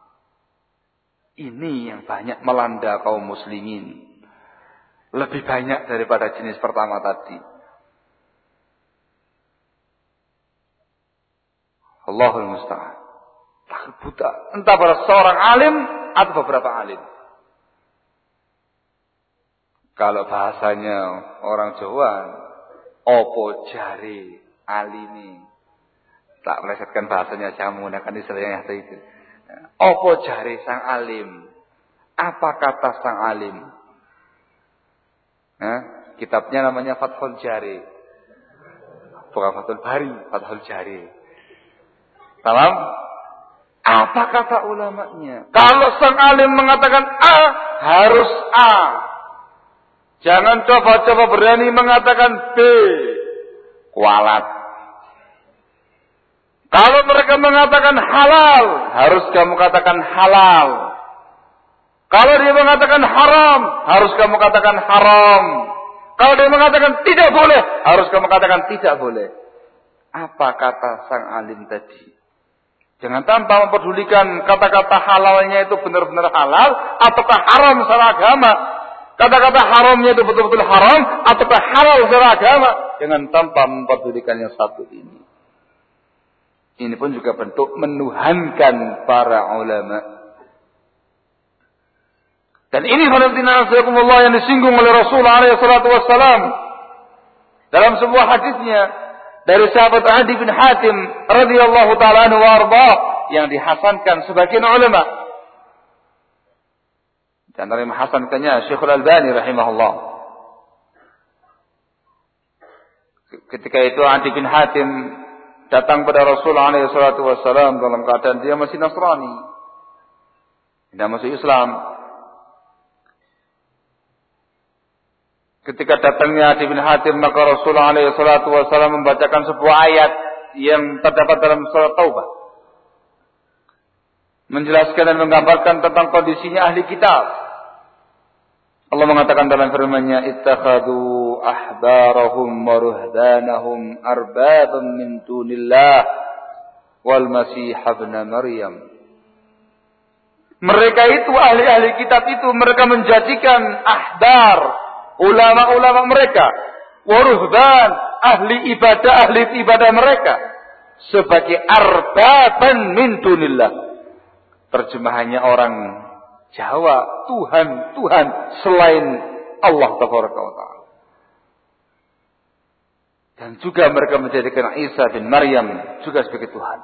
Ini yang banyak melanda kaum muslimin. Lebih banyak daripada jenis pertama tadi. Allahul musta'an. Takut buta. Entah pada seorang alim atau beberapa alim. Kalau bahasanya orang Jawa, opo jari alimi. Tak melesetkan bahasanya, saya menggunakan istilahnya itu. Opo jari sang alim? Apa kata sang alim? Nah, kitabnya namanya Fathul Jari. Bukan Fathul Bari, Fathul Jari. Paham? Apa kata ulamanya? Kalau sang alim mengatakan A, harus A. Jangan coba-coba berani mengatakan B. Kualat. Kalau mereka mengatakan halal, harus kamu katakan halal. Kalau dia mengatakan haram, harus kamu katakan haram. Kalau dia mengatakan tidak boleh, harus kamu katakan tidak boleh. Apa kata sang alim tadi? Jangan tanpa mempedulikan kata-kata halalnya itu benar-benar halal, ataukah haram secara agama. Kata-kata haramnya itu betul-betul haram, ataukah halal secara agama. Jangan tanpa mempedulikan yang satu ini. Ini pun juga bentuk menuhankan para ulama. Dan ini Allah yang disinggung oleh Rasulullah alaihi salatu wassalam dalam sebuah hadisnya dari sahabat Adi bin Hatim radhiyallahu taala anhu wa arda, yang dihasankan sebagian ulama. Dan dari menghasankannya Syekhul Albani rahimahullah. Ketika itu Adi bin Hatim datang pada Rasulullah alaihi salatu wassalam dalam keadaan dia masih Nasrani. Tidak masuk Islam. Ketika datangnya Adi bin Hatim, maka Rasulullah alaihi salatu wassalam membacakan sebuah ayat yang terdapat dalam surat Taubah. Menjelaskan dan menggambarkan tentang kondisinya ahli kitab. Allah mengatakan dalam firman-Nya, ittakhadhu ahbarahum wa ruhbanahum arbaban min dunillah wal masih ibn Maryam. Mereka itu ahli-ahli kitab itu mereka menjadikan ahbar, ulama-ulama mereka, waruhban, ahli ibadah, ahli ibadah mereka, sebagai arbaban min dunillah. Terjemahannya orang Jawa, Tuhan, Tuhan selain Allah Tabaraka wa Ta'ala. Dan juga mereka menjadikan Isa bin Maryam juga sebagai Tuhan.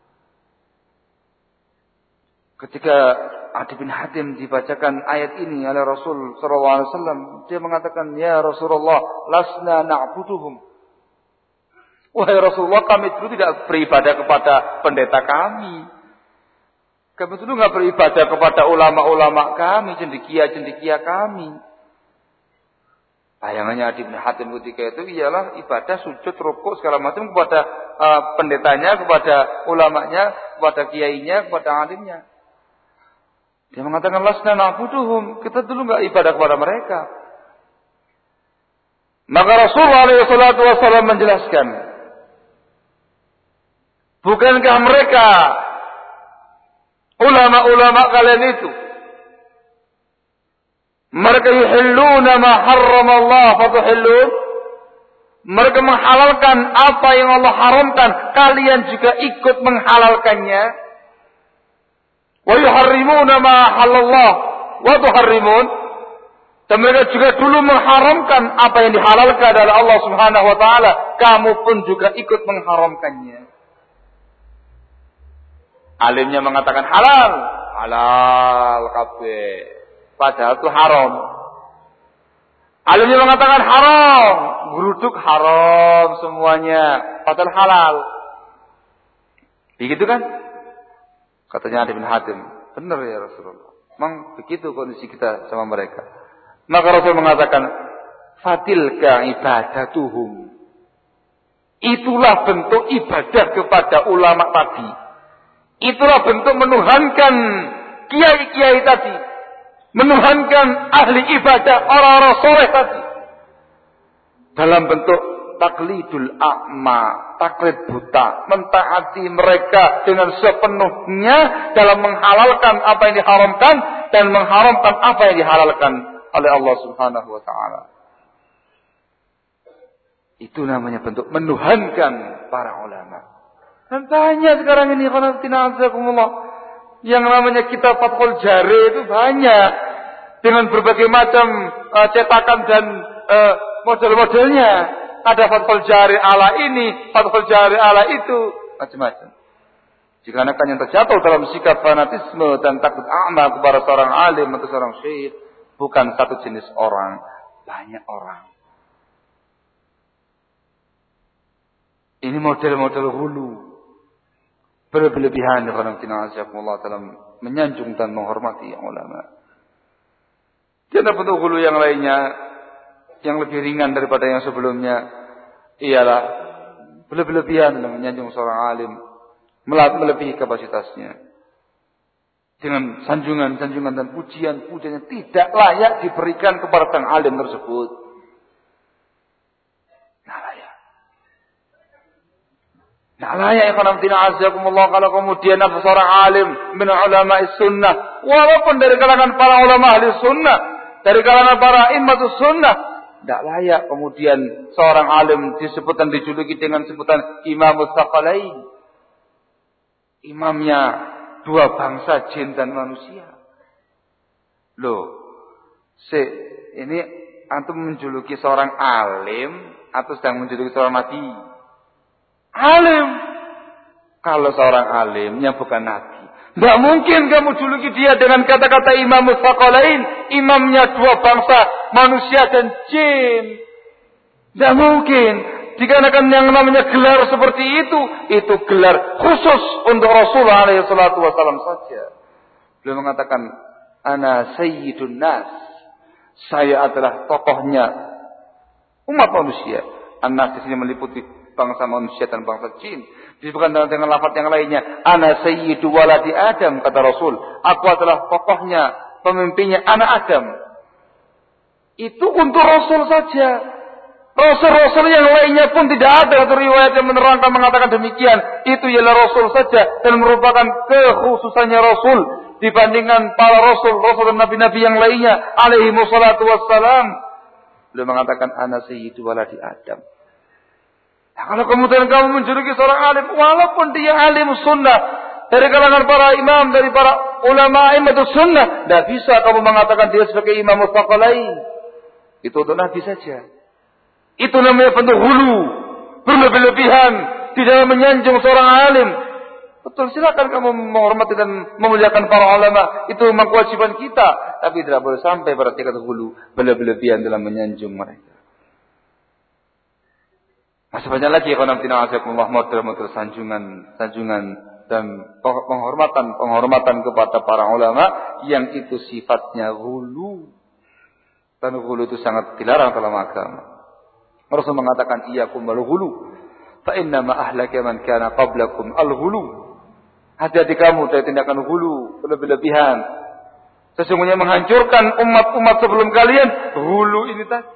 Ketika Adi bin Hatim dibacakan ayat ini oleh Rasul sallallahu alaihi wasallam, dia mengatakan, "Ya Rasulullah, lasna na'buduhum." Wahai Rasulullah, kami dulu tidak beribadah kepada pendeta kami. Kami dulu tidak beribadah kepada ulama-ulama kami, cendekia-cendekia kami. Bayangannya Adi bin Hatim ketika itu ialah ibadah, sujud, rukuk, segala macam kepada uh, pendetanya, kepada ulamanya, kepada kiainya, kepada alimnya. Dia mengatakan, lasna na'buduhum. Kita dulu enggak ibadah kepada mereka. Maka Rasulullah shallallahu alaihi wasallam menjelaskan, bukankah mereka ulama-ulama kalian itu, mereka yuhilluna ma harrama Allah fatuhillun, mereka menghalalkan apa yang Allah haramkan, kalian juga ikut menghalalkannya. Wa yuharrimuna ma halallah wa tuharrimun, dan mereka juga dulu mengharamkan apa yang dihalalkan oleh Allah Subhanahu wa taala, kamu pun juga ikut mengharamkannya. Alimnya mengatakan halal, halal kabeh, padahal itu haram. Alimnya mengatakan haram, geruduk haram semuanya, padahal halal. Begitu kan? Katanya Adi bin Hatim, benar ya Rasulullah. Memang begitu kondisi kita sama mereka. Maka Rasul mengatakan, fatilka ibadatuhum. Itulah bentuk ibadah kepada ulama tadi. Itulah bentuk menuhankan kiai-kiai tadi. Menuhankan ahli ibadah orang-orang soleh tadi. Dalam bentuk taklidul a'ma, taklid buta, mentaati mereka dengan sepenuhnya dalam menghalalkan apa yang diharamkan dan mengharamkan apa yang dihalalkan oleh Allah Subhanahu wa taala. Itu namanya bentuk menuhankan para ulama. Dan banyak sekarang ini yang namanya kitab Fathul Jari itu banyak dengan berbagai macam uh, cetakan dan uh, model-modelnya. Ada Fathul Jari ala ini, Fathul Jari ala itu, macam-macam. Jika anak yang terjatuh dalam sikap fanatisme dan takut a'ma kepada seorang alim atau seorang syekh, bukan satu jenis orang, banyak orang. Ini model-model hulu, berlebihan dalam menyanjung dan menghormati ulama. Tidak bentuk hulu yang lainnya, yang lebih ringan daripada yang sebelumnya, ialah berlebihan menyanjung seorang alim, melebihi kapasitasnya, dengan sanjungan-sanjungan dan pujian-pujian yang tidak layak diberikan kepada sang alim tersebut. Nah layak. Nah layak kalau kemudian ada seorang alim min ulama sunnah, walaupun dari kalangan para ulama ahli sunnah, dari kalangan para immatus sunnah, tidak layak kemudian seorang alim disebut dan dijuluki dengan sebutan Imamus Tsaqalain, imamnya dua bangsa jin dan manusia. Loh, se ini antum menjuluki seorang alim atau sedang menjuluki seorang nabi? Alim. Kalau seorang alim yang bukan nabi, tidak mungkin kamu juluki dia dengan kata-kata Imamus Tsaqalain, imamnya dua bangsa, manusia dan jin. Tidak mungkin. Dikarenakan yang namanya gelar seperti itu, itu gelar khusus untuk Rasulullah alaihi salatu wasallam saja. Beliau mengatakan, ana sayyidun nas. Saya adalah tokohnya umat manusia. An-nas di sini meliputi bangsa manusia dan bangsa jin. Disebutkan dengan lafaz yang lainnya, ana sayyidu waladi Adam, kata Rasul. Aku adalah tokohnya, pemimpinnya anak Adam. Itu untuk Rasul saja. Rasul-rasul yang lainnya pun tidak ada satu riwayat yang menerangkan mengatakan demikian. Itu ialah Rasul saja dan merupakan kekhususannya Rasul dibandingkan para Rasul, Rasul dan Nabi-Nabi yang lainnya alaihi wassalatu wassalam. Beliau mengatakan ana sayyidu waladi Adam. Nah, kalau kemudian kamu menjuluki seorang alim, walaupun dia alim sunnah, dari kalangan para imam, dari para ulama imamatus sunnah, tidak bisa kamu mengatakan dia sebagai imam mustaqalain. Itu untuk Nabi saja. Itu namanya bentuk hulu, berlebih-lebihan di dalam menyanjung seorang alim. Betul, silakan kamu menghormati dan memuliakan para ulama, itu memang kewajiban kita, tapi tidak boleh sampai pada tingkat hulu, berlebih-lebihan dalam menyanjung mereka. Masih banyak lagi khonamtina azakumullah model-model sanjungan, sanjungan dan penghormatan, penghormatan kepada para ulama yang itu sifatnya hulu. Dan hulu itu sangat dilarang dalam agama. Rasul mengatakan iyyakum wal hulu, fa inna ma ahlaka man kana qablakum al hulu. Hati-hati kamu dari tindakan hulu, berlebih-lebihan. Sesungguhnya menghancurkan umat-umat sebelum kalian hulu ini tadi.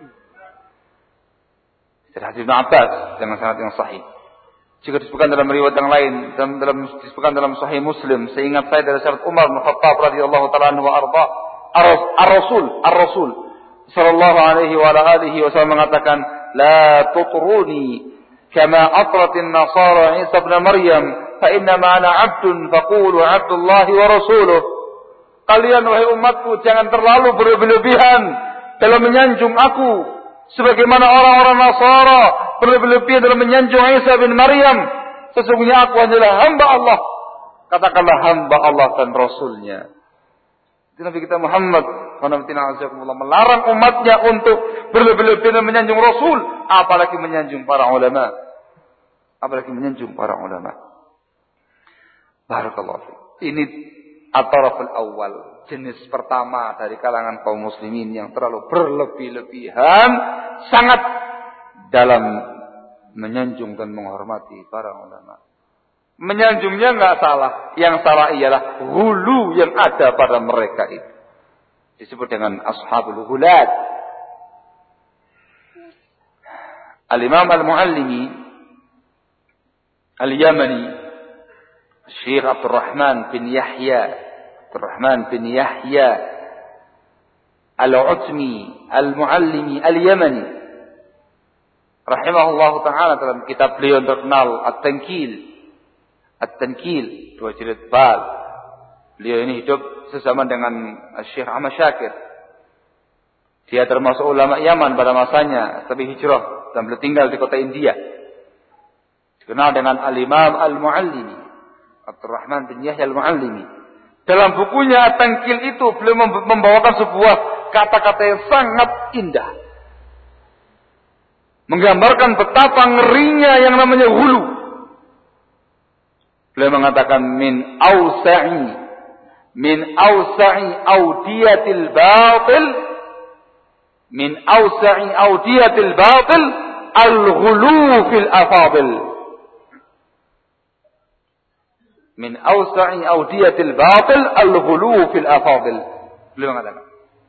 Hadis Ibnu Abbas dengan sanad yang sahih. Jika disebutkan dalam riwayat yang lain, dalam, dalam disebutkan dalam Sahih Muslim, seingat saya dari sahabat Umar bin Khattab radhiyallahu taala anhu wa arda, ar-Rasul, ar-Rasul sallallahu alaihi wa alihi wasallam mengatakan, "La tutruni kama atratin nasara Isa ibn Maryam, fa inna ma ana 'abdun faqulu 'abdullahi wa rasuluh." Kalian wahai umatku jangan terlalu berlebihan dalam menyanjung aku. Sebagaimana orang-orang Nasara berlebihan dalam menyanjung Isa bin Maryam. Sesungguhnya aku adalah hamba Allah. Katakanlah hamba Allah dan Rasulnya. Itu Nabi kita Muhammad melarang umatnya untuk berlebihan dalam menyanjung Rasul. Apalagi menyanjung para ulama. Apalagi menyanjung para ulama. Barakallahu fiik. Ini at-taraful awal. Jenis pertama dari kalangan kaum muslimin yang terlalu berlebih-lebihan sangat dalam menyanjung dan menghormati para ulama. Menyanjungnya enggak salah, yang salah ialah hulu yang ada pada mereka itu. Disebut dengan ashabul hulat. Al-Imam Al-Muallimi Al-Yamani Syekh Abdul Rahman bin Yahya Rahman bin Yahya Al-Utmi Al-Muallimi Al-Yamani rahimahullah ta'ala dalam kitab beliau terkenal At-Tankil At-Tankil dua jilid tebal. Beliau ini hidup sezaman dengan Syekh Ahmad Syakir. Dia termasuk ulama Yaman pada masanya, tapi hijrah dan beliau tinggal di kota India. Dikenal dengan Al-Imam Al-Muallimi Abdul Rahman bin Yahya Al-Muallimi. Dalam bukunya At-Tankil itu beliau membawakan sebuah kata-kata yang sangat indah. Menggambarkan betapa ngerinya yang namanya hulu. Beliau mengatakan min awsa'i min awsa'i audiyatil batil min awsa'i audiyatil batil al-ghulu fil afadil. Min awsa'i audiyatil batil al-ghulu fil afadil. Beliau mengatakan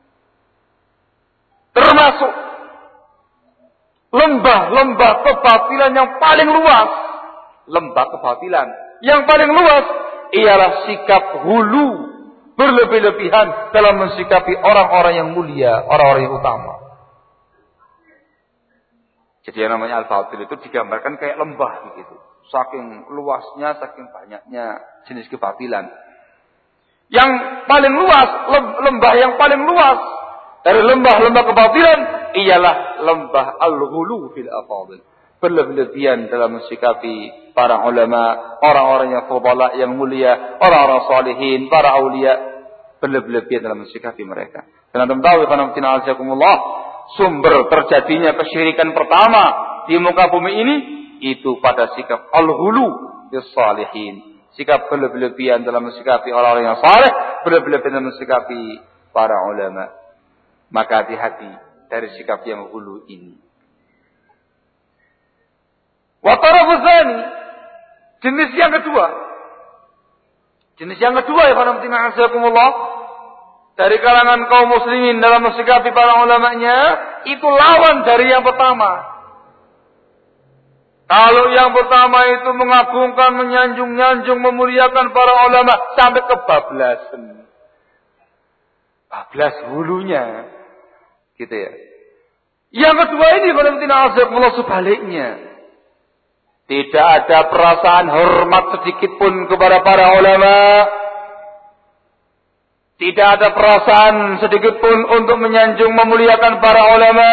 termasuk lembah-lembah kebatilan yang paling luas, lembah kebatilan yang paling luas ialah sikap hulu, berlebih-lebihan dalam mensikapi orang-orang yang mulia, orang-orang yang utama. Jadi yang namanya al-batil itu digambarkan kayak lembah begitu. Saking luasnya, saking banyaknya jenis kebatilan. Yang paling luas, lembah yang paling luas dari lembah-lembah kebatilan ialah lembah al-ghulu fil afadil. Berlebihan dalam mensikapi para ulama, orang-orang yang fadala, yang mulia, orang-orang salihin, para aulia. Berlebihan dalam mensikapi mereka. Dan anda tahu, sumber terjadinya kesyirikan pertama di muka bumi ini itu pada sikap al-ghulu bis salihin. Sikap berlebihan dalam mensikapi orang-orang yang saleh, berlebihan dalam mensikapi para ulama. Maka hati-hati dari sikap yang ghulu ini. Wa tarafu tsani, jenis yang kedua. Jenis yang kedua ya khonamtina azakumullah dari kalangan kaum muslimin dalam mensikapi para ulamanya itu lawan dari yang pertama. Kalau yang pertama itu mengagungkan, menyanjung-nyanjung, memuliakan para ulama sampai kebablasan. Bablas hulunya. Gitu ya. Yang kedua ini Allah sebaliknya. Tidak ada perasaan hormat sedikit pun kepada para ulama. Tidak ada perasaan sedikit pun untuk menyanjung memuliakan para ulama.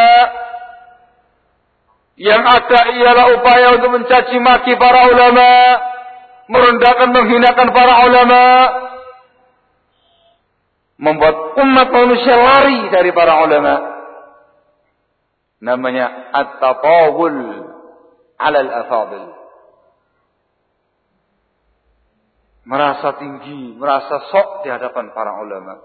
Yang ada ialah upaya untuk mencaci maki para ulama, merendahkan, menghinakan para ulama, membuat umat manusia lari dari para ulama. Namanya at-tatawul 'ala al-afadil. Merasa tinggi, merasa sok di hadapan para ulama.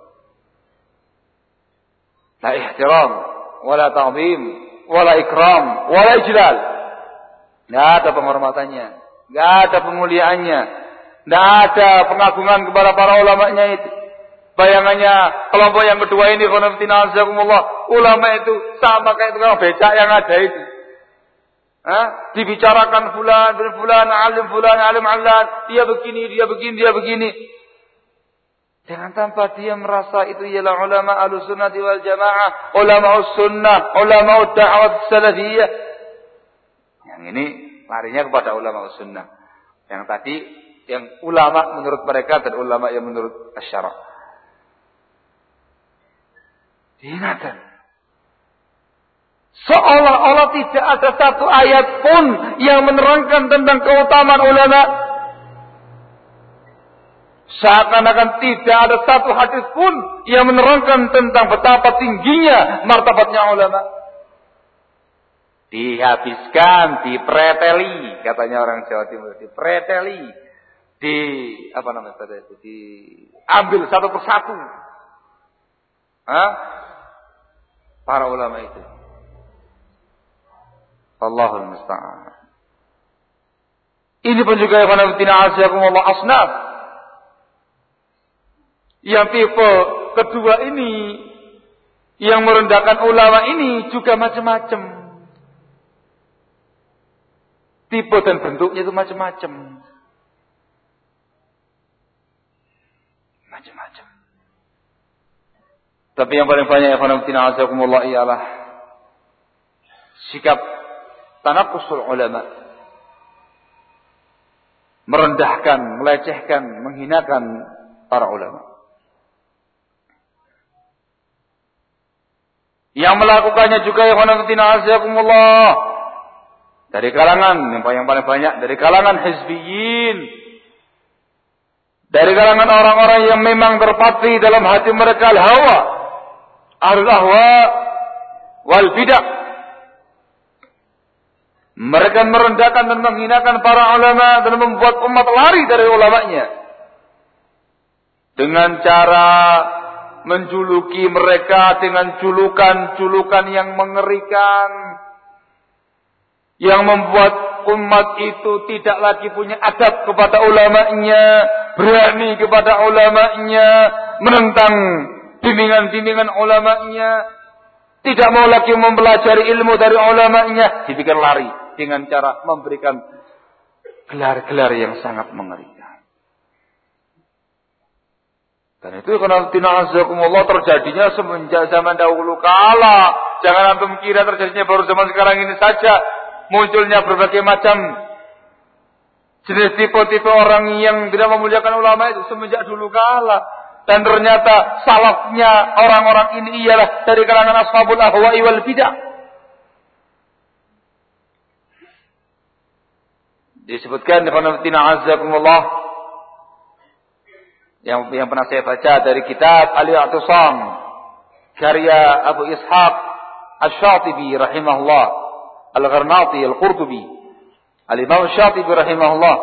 La ihtiram, wala ta'zim, wala ikram, wala ijlal. Tidak ada penghormatannya, tidak ada pemuliaannya, tidak ada pengagungan kepada para ulamanya itu. Bayangannya kelompok yang kedua ini, ulama itu sama kayak tukang becak yang ada itu. Hah? Dibicarakan fulan, fulan, alim, fulan, alim, alim, dia begini, dia begini, dia begini. Jangan tanpa dia merasa itu ialah ulama Ahlussunnah wal Jamaah, ulama sunnah, ulama da'wah salafiyah. Yang ini larinya kepada ulama sunnah. Yang tadi yang ulama menurut mereka dan ulama yang menurut asy-syara'. Diingatkan. Seolah-olah tidak ada satu ayat pun yang menerangkan tentang keutamaan ulama. Seakan-akan tidak ada satu hadis pun yang menerangkan tentang betapa tingginya martabatnya ulama. Dihabiskan, dipreteli, katanya orang Jawa Timur, dipreteli, di apa namanya itu, diambil satu persatu. Hah? Para ulama itu. Allahul musta'an. Ini pun juga yang Allah asnaf. Yang tipe kedua ini, yang merendahkan ulama ini juga macam-macam. Tipe dan bentuknya itu macam-macam. Macam-macam. Tapi yang paling banyak Allah ialah sikap tanakusul ulama, merendahkan, melecehkan, menghinakan para ulama. Yang melakukannya juga ya Allah dari kalangan yang paling banyak dari kalangan hizbiyin, dari kalangan orang-orang yang memang terpatri dalam hati mereka al-hawa, ahlul ahwa wal bidah. Mereka merendahkan dan menghinakan para ulama dan membuat umat lari dari ulamanya. Dengan cara menjuluki mereka dengan julukan-julukan yang mengerikan. Yang membuat umat itu tidak lagi punya adab kepada ulamanya. Berani kepada ulamanya. Menentang bimbingan-bimbingan ulamanya. Tidak mau lagi mempelajari ilmu dari ulamanya. Dibikin lari. Dengan cara memberikan gelar-gelar yang sangat mengerikan. Dan itu karena tina'azakumullah terjadinya semenjak zaman dahulu kala. Jangan antum kira terjadinya baru zaman sekarang ini saja. Munculnya berbagai macam jenis tipe-tipe orang yang tidak memuliakan ulama itu semenjak dulu kala. Dan ternyata salafnya orang-orang ini ialah dari kalangan ashabul ahwa'i wal bidah. Disebutkan di Azzakumullah yang yang pernah saya baca dari kitab Al-I'tisam karya Abu Ishaq Asy-Syatibi rahimahullah, Al-Gharnati Al-Qurtubi, Al-Imam Asy-Syatibi rahimahullah.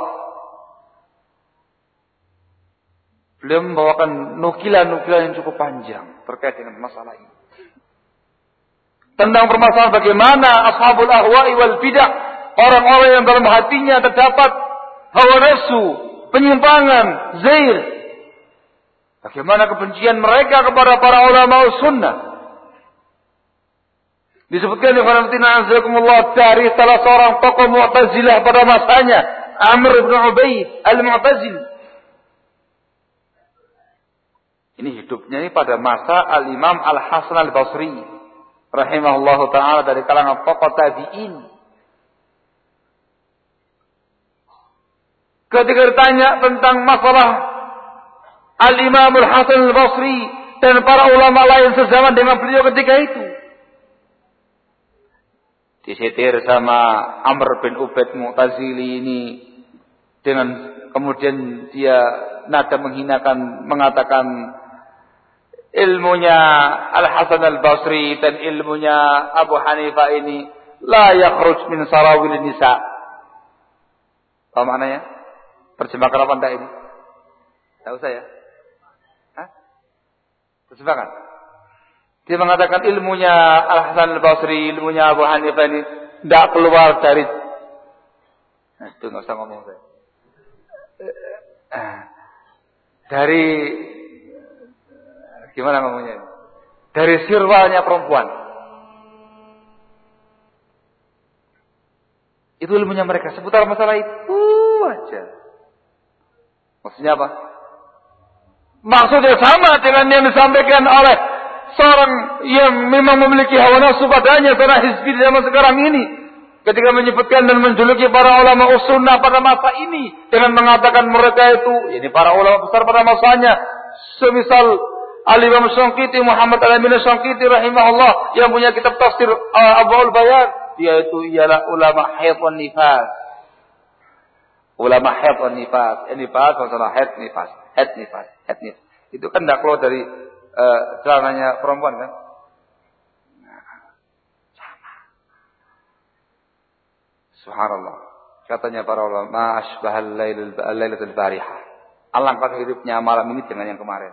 Beliau membawakan nukilan-nukilan yang cukup panjang terkait dengan masalah ini. Tentang permasalahan bagaimana ashabul ahwa'i wal bidah, orang-orang yang dalam hatinya terdapat hawa nafsu, penyimpangan, zair. Bagaimana kebencian mereka kepada para ulama sunnah. Disebutkan di Azzakumullah dari salah seorang tokoh Mu'tazilah pada masanya, Amr bin Ubaid al-Mu'tazili. Ini hidupnya ini pada masa Al-Imam Al-Hasan Al-Basri. rahimahullahu taala dari kalangan tokoh tabi'in. Ketika ditanya tentang masalah Al-Imam Al-Hasan Al-Basri dan para ulama lain sezaman dengan beliau ketika itu, disetir sama Amr bin Ubaid Mu'tazili ini, dengan kemudian dia nada menghinakan mengatakan ilmunya Al-Hasan Al-Basri dan ilmunya Abu Hanifah ini la yakhruj min sarawil nisa. Apa maknanya? Terjemahkan apa enggak ini? Tidak usah ya? Hah? Terjemahkan. Dia mengatakan ilmunya Al-Hasan Al-Basri, ilmunya Abu Hanifah ini tidak keluar dari, nah, itu nggak usah ngomong saya. Dari gimana ngomongnya? Dari sirwalnya perempuan. Itu ilmunya mereka seputar masalah itu aja. Maksudnya apa? Maksudnya sama dengan yang disampaikan oleh seorang yang memang memiliki hawa nafsu padanya, seorang hizbi di zaman sekarang ini, ketika menyebutkan dan menjuluki para ulama usunnah pada masa ini dengan mengatakan mereka itu, ini para ulama besar pada masanya, semisal Al-Imam Syangqiti, Muhammad Al-Amin Syangqiti rahimahullah, yang punya kitab tafsir uh, Abwaul Bayan, dia itu ialah ulama haid wan nifas. Ulama haid wan nifas, nifas masalah haid nifas, haid nifas, haid nifas. Itu kan tidak keluar dari uh, celananya perempuan kan? Sama. Subhanallah. Katanya para ulama, ma asbahal lailatul barihah. Alangkah miripnya malam ini dengan yang kemarin.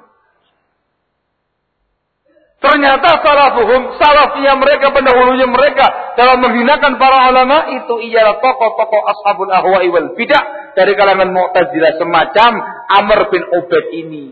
Ternyata salafuhum, salafnya mereka, pendahulunya mereka dalam menghinakan para ulama itu ialah tokoh-tokoh ashabul ahwa'i wal bidah dari kalangan Mu'tazilah semacam Amr bin Ubaid ini.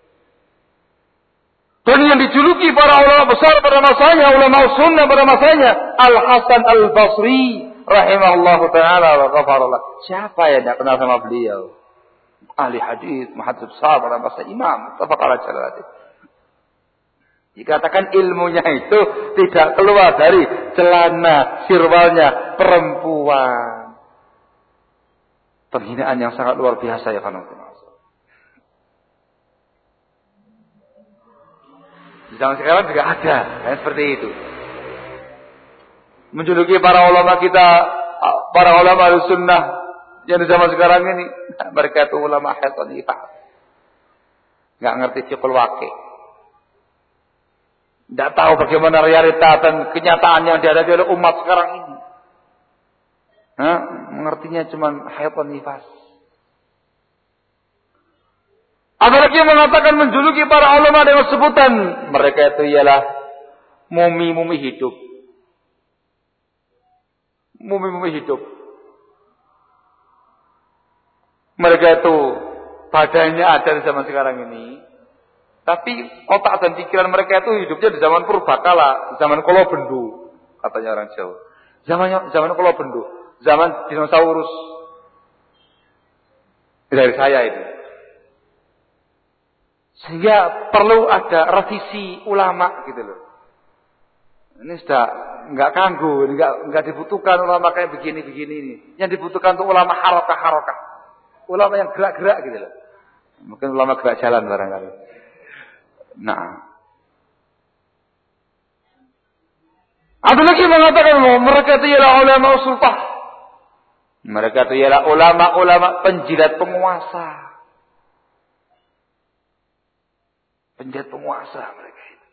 Dan yang dijuluki para ulama besar pada masanya, ulama sunnah pada masanya, Al-Hasan Al-Basri rahimahullahu ta'ala wa ghafarallah. Siapa yang tidak kenal sama beliau? Ahli hadis, muhaddits besar pada masa imam, tafaqala jalalatin. Dikatakan ilmunya itu tidak keluar dari celana sirwalnya perempuan. Penghinaan yang sangat luar biasa ya kan. Di zaman sekarang juga ada kan seperti itu. Menjuluki para ulama kita, para ulama sunnah yang di zaman sekarang ini, mereka itu ulama hasan ifah. Enggak ngerti fiqhul waqi'. Tidak tahu bagaimana realita dan kenyataan yang dihadapi oleh umat sekarang ini. Hah? Mengertinya cuma haid dan nifas. Apalagi mengatakan menjuluki para ulama dengan sebutan mereka itu ialah mumi-mumi hidup. Mumi-mumi hidup. Mereka itu badannya ada di zaman sekarang ini. Tapi otak dan pikiran mereka itu hidupnya di zaman purbakala, di zaman kolobendu, katanya orang Jawa. Zaman zaman kolobendu, zaman dinosaurus. Dari saya itu. Sehingga perlu ada revisi ulama gitu loh. Ini sudah enggak kanggu, enggak enggak dibutuhkan ulama kayak begini-begini ini. Yang dibutuhkan untuk ulama harokah-harokah. Ulama yang gerak-gerak gitu loh. Mungkin ulama gerak jalan barangkali. Nah, ada lagi mengatakan bahwa mereka itu ialah ulama sultah. Mereka itu ialah ulama-ulama penjilat penguasa. Penjilat penguasa mereka itu.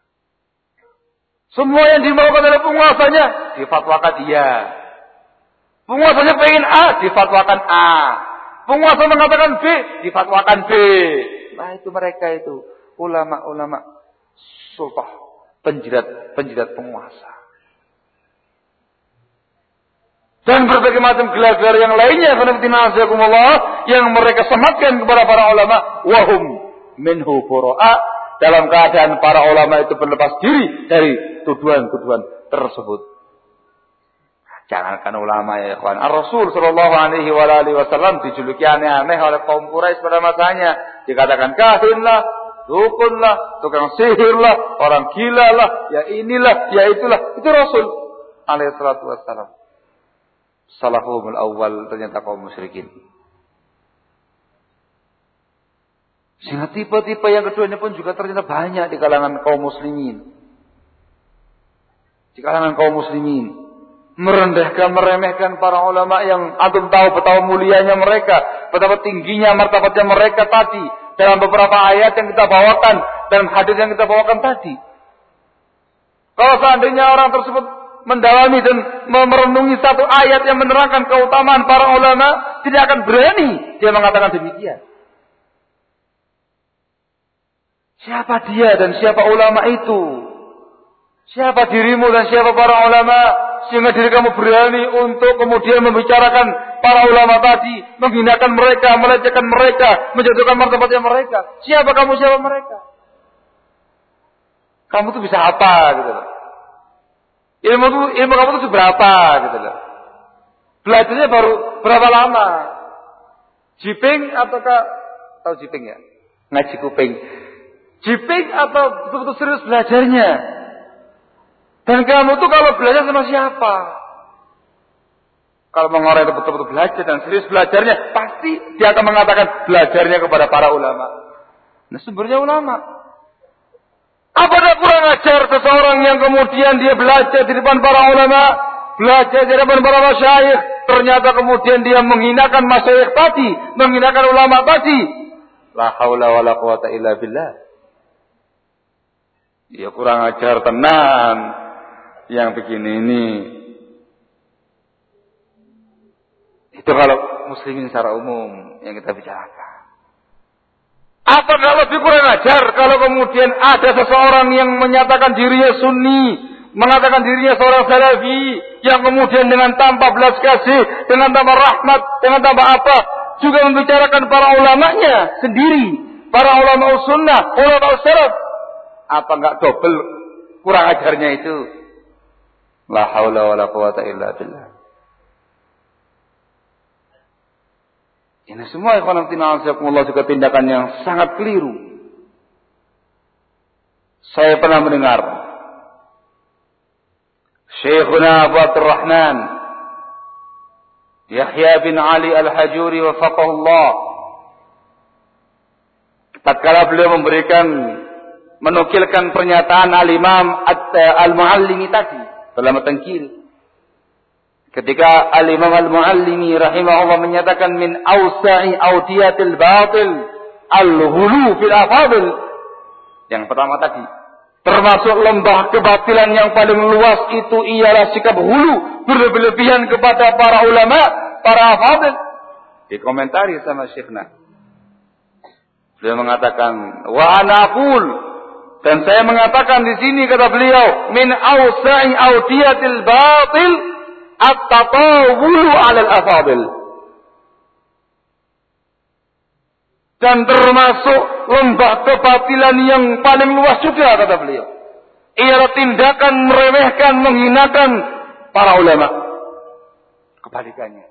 Semua yang dimaukan oleh penguasanya difatwakan dia. Penguasanya pengen A, difatwakan A. Penguasa mengatakan B, difatwakan B. Nah itu mereka itu. Ulama-ulama sultah, penjilat-penjilat penguasa. Dan berbagai macam gelar-gelar yang lainnya yang mereka sematkan kepada para ulama. Wahum minhu bura'a. Dalam keadaan para ulama itu berlepas diri dari tuduhan-tuduhan tersebut. Jangankan ulama ya ikhwan. Ar-Rasul sallallahu alaihi wasallam dijuluki aneh-aneh oleh kaum Quraisy pada masanya. Dikatakan kahin lah. dukun lah, tukang sihir lah, orang gila lah, ya inilah, ya itulah. Itu Rasul alaihi salatu wassalam. Salafumul awal ternyata kaum musyrikin. Sehingga tipe-tipe yang kedua ini pun juga ternyata banyak di kalangan kaum muslimin. Di kalangan kaum muslimin. Merendahkan, meremehkan para ulama yang antum tahu betapa mulianya mereka, betapa tingginya martabatnya mereka tadi dalam beberapa ayat yang kita bawakan dan hadis yang kita bawakan tadi. Kalau seandainya orang tersebut mendalami dan merenungi satu ayat yang menerangkan keutamaan para ulama, tidak akan berani dia mengatakan demikian. Siapa dia dan siapa ulama itu? Siapa dirimu dan siapa para ulama? Sehingga diri kamu berani untuk kemudian membicarakan para ulama tadi, menghinakan mereka, melecehkan mereka, menjatuhkan martabatnya mereka. Siapa kamu, siapa mereka? Kamu tuh bisa apa gitu loh. Ilmu tuh, ilmu kamu tuh seberapa gitu loh. Belajarnya baru berapa lama? Jiping ataukah tahu jiping ya? Ngaji kuping. Jiping atau betul-betul serius belajarnya? Dan kamu tuh kalau belajar sama siapa? Kalau orang itu betul-betul belajar dan serius belajarnya, pasti dia akan mengatakan belajarnya kepada para ulama. Nah, sumbernya ulama. Apa ada kurang ajar seseorang yang kemudian dia belajar di depan para ulama, belajar di depan para masyayikh, ternyata kemudian dia menghinakan masyayikh tadi, menghinakan ulama tadi. La haula wala quwata illa billah. Dia kurang ajar tenan. Yang begini ini, itu kalau muslimin secara umum yang kita bicarakan. Apa nggak lebih kurang ajar kalau kemudian ada seseorang yang menyatakan dirinya sunni, mengatakan dirinya seorang salafi, yang kemudian dengan tanpa belas kasih, dengan tanpa rahmat, dengan tanpa apa, juga membicarakan para ulamanya sendiri, para ulama sunnah, ulama salaf. Apa nggak double kurang ajarnya itu? La haula wala quwata illa billah. Ini semua ikhwan fillah azakumullah juga tindakan yang sangat keliru. Saya pernah mendengar Syekhuna Abu Abdurrahman Yahya bin Ali Al-Hajuri wafaqahullah, tatkala beliau memberikan menukilkan pernyataan Al-Imam Al-Muallimi tadi dalam At-Tankil, ketika Al-Imam Al-Muallimi rahimahullah menyatakan min awsa'i awdiyatil batil al-hulu fil afadil, yang pertama tadi termasuk lembah kebatilan yang paling luas itu ialah sikap hulu, berlebihan kepada para ulama, para afadil. Dikomentari sama Syekhna, beliau mengatakan wa ana aqul, dan saya mengatakan di sini kata beliau, min awsa'i awdiyatil batil at-tatawulu 'ala al-afadil. Dan termasuk lembah kebatilan yang paling luas juga kata beliau, ialah tindakan meremehkan, menghinakan para ulama. Kebalikannya.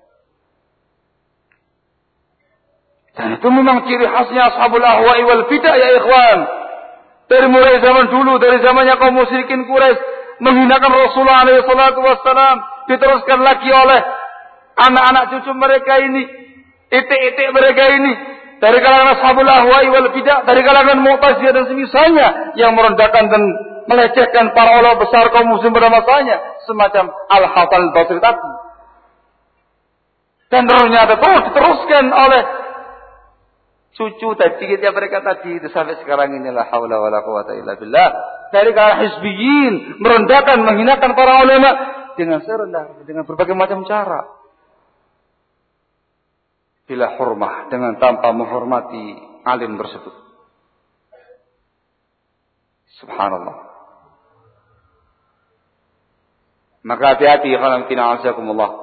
Dan itu memang ciri khasnya ashabul ahwa'i wal bidah ya ikhwan. Dari mulai zaman dulu, dari zamannya kaum musyrikin Quraisy menghinakan Rasulullah alaihi salatu wassalam, diteruskan lagi oleh anak-anak cucu mereka ini, itik-itik mereka ini, dari kalangan ashabul ahwa'i wal bidah, dari kalangan Mu'tazilah dan semisalnya, yang merendahkan dan melecehkan para ulama besar kaum muslim pada masanya, semacam Al-Hasan Al-Basri tadi. Dan ternyata terus diteruskan oleh cucu tajiknya mereka tadi, itu sampai sekarang ini la haula wala quwata illa billah. Dari kalangan hizbiyin, merendahkan, menghinakan para ulama dengan serendah, dengan berbagai macam cara. Bila hormah, dengan tanpa menghormati alim tersebut. Subhanallah. Maka hati-hati kalau kita azakumullah.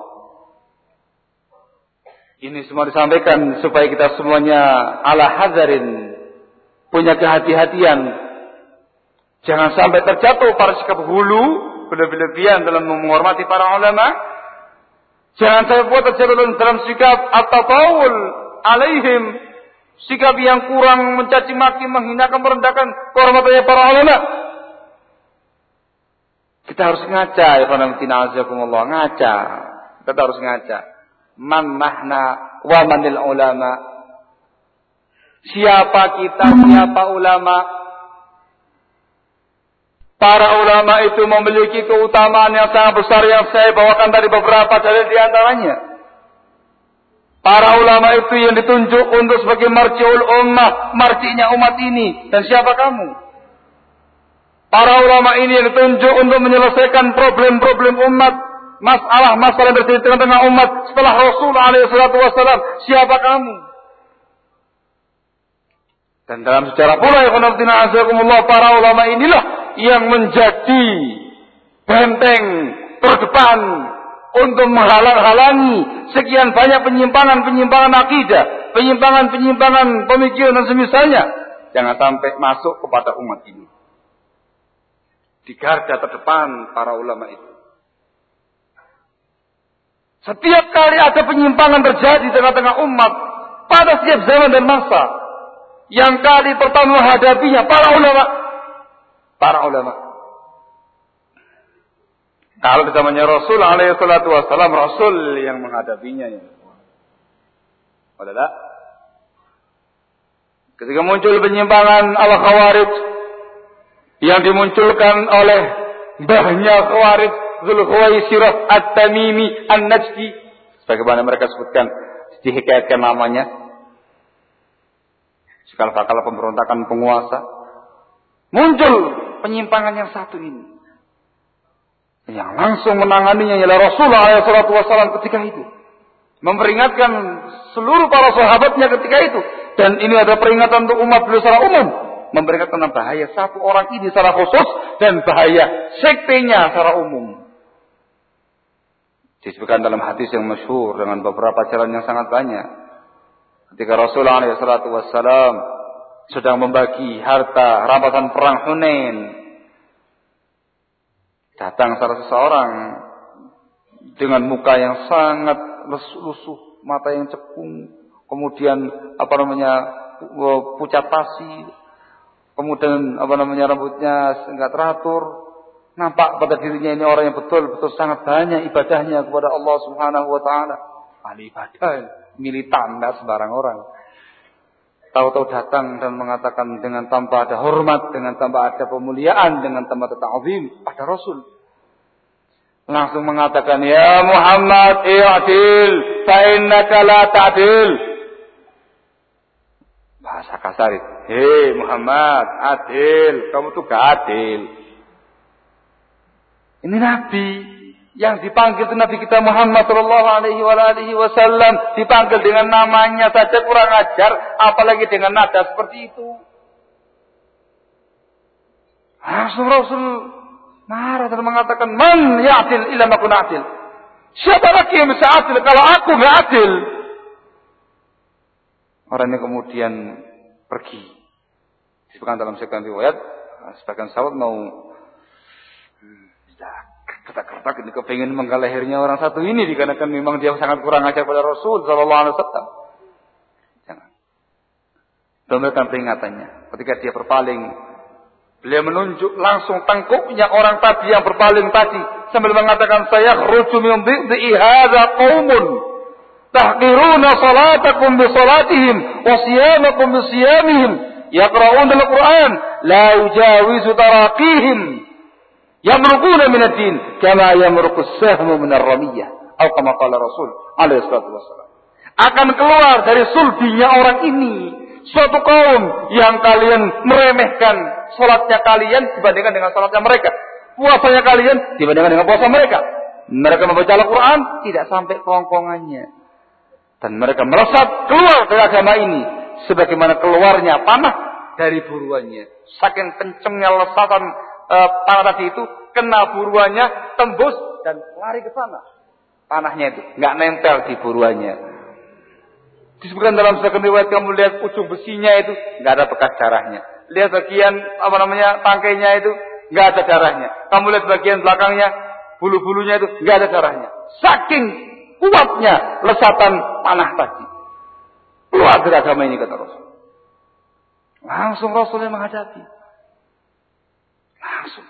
Ini semua disampaikan supaya kita semuanya ala hadarin, punya kehati-hatian. Jangan sampai terjatuh pada sikap hulu, berlebihan dalam menghormati para ulama. Jangan sampai buat terjatuh dalam sikap at-tatawul alaihim, sikap yang kurang, mencaci maki, menghinakan, merendahkan kehormatannya para ulama. Kita harus ngaca, ya Allah, ngaca. Kita harus ngaca. Man nahna wa manil ulama. Siapa kita, siapa ulama? Para ulama itu memiliki keutamaan yang sangat besar yang saya bawakan dari beberapa dalil di antaranya. Para ulama itu yang ditunjuk untuk sebagai marji'ul ummah, marji'nya umat ini. Dan siapa kamu? Para ulama ini yang ditunjuk untuk menyelesaikan problem-problem umat, masalah-masalah yang terjadi di tengah-tengah umat setelah Rasulullah alaihi salatu wasallam. Siapa kamu? Dan dalam sejarah pula ya Allah, para ulama inilah yang menjadi benteng terdepan untuk menghalang-halangi sekian banyak penyimpangan-penyimpangan akidah, penyimpangan-penyimpangan pemikiran dan semisalnya. Jangan sampai masuk kepada umat ini. Di garda terdepan para ulama itu. Setiap kali ada penyimpangan terjadi di tengah-tengah umat, pada setiap zaman dan masa, yang kali pertama menghadapinya para ulama. Para ulama. Kalau di zamannya Rasul alaihi salatu wassalam, Rasul yang menghadapinya. Ya. Adalah ketika muncul penyimpangan al-Khawarij yang dimunculkan oleh mbahnya Khawarij, Dzulkhuwaisirah At-Tamimi An-Najdi, sebagaimana mereka sebutkan, dihikayatkan namanya. Sekali kala pemberontakan penguasa, muncul penyimpangan yang satu ini. Yang langsung menanganinya ialah Rasulullah alaihi salatu wasallam ketika itu. Memperingatkan seluruh para sahabatnya ketika itu. Dan ini ada peringatan untuk umat beliau secara umum. Memperingatkan tentang bahaya satu orang ini secara khusus dan bahaya sektenya secara umum. Disebutkan dalam hadis yang masyhur dengan beberapa jalan yang sangat banyak. Ketika Rasulullah alaihi salatu wasallam sedang membagi harta rampasan perang Hunain, datang salah seseorang dengan muka yang sangat lusuh, mata yang cekung, kemudian apa namanya pucat pasi, kemudian apa namanya rambutnya enggak teratur, nampak pada dirinya ini orang yang betul-betul sangat banyak ibadahnya kepada Allah Subhanahu wa taala. Ahli ibadah, militan, enggak sembarang orang. Tahu-tahu datang dan mengatakan dengan tanpa ada hormat, dengan tanpa ada pemuliaan, dengan tanpa ada ta'zim pada Rasul. Langsung mengatakan, "Ya Muhammad, i'dil, fa innaka la ta'dil." Bahasa kasar itu. "Hei Muhammad, adil, kamu tuh gak adil." Ini Nabi yang dipanggil itu Nabi kita Muhammad sallallahu alaihi wasallam, dipanggil dengan namanya saja kurang ajar, apalagi dengan nada seperti itu. Langsung Rasul marah dan mengatakan, "Man ya'dil illa ma kun adil." Siapa lagi yang bisa adil kalau aku enggak adil? Orangnya kemudian pergi. Disebutkan dalam sekian riwayat, sebagian sahabat mau kata-kata ini kepingin menggal lehernya orang satu ini dikarenakan memang dia sangat kurang ajar pada Rasul sallallahu alaihi wasallam. Jangan. Memberikan peringatannya. Ketika dia berpaling, beliau menunjuk langsung tangkuknya orang tadi yang berpaling tadi sambil mengatakan, "Saya khruju min dhidhi hadza qaumun tahqiruna salatakum bi salatihim wa siyamakum bi siyamihim yaqra'una al-Qur'an la yujawizu taraqihim yamruquna min ad-din kama yamruqu as-sahmu min ar-ramiyah." Atau kama qala Rasul alaihi salatu wasallam. Akan keluar dari sulbinya orang ini suatu kaum yang kalian meremehkan salatnya kalian dibandingkan dengan salatnya mereka, puasanya kalian dibandingkan dengan puasa mereka. Mereka membaca Al-Quran tidak sampai kerongkongannya, dan mereka melesat keluar dari agama ini sebagaimana keluarnya panah dari buruannya. Saking kencengnya lesatan e, panah tadi itu kena buruannya, tembus dan lari ke sana. Panahnya itu nggak nempel di buruannya. Disebutkan dalam sebagian riwayat, kamu lihat ujung besinya itu nggak ada bekas darahnya. Lihat bagian apa namanya tangkainya itu nggak ada darahnya. Kamu lihat bagian belakangnya, bulu-bulunya itu nggak ada darahnya. Saking kuatnya lesatan panah tadi. keluar dari agama ini, kata Rasul. Langsung Rasul yang menghadapi. Langsung.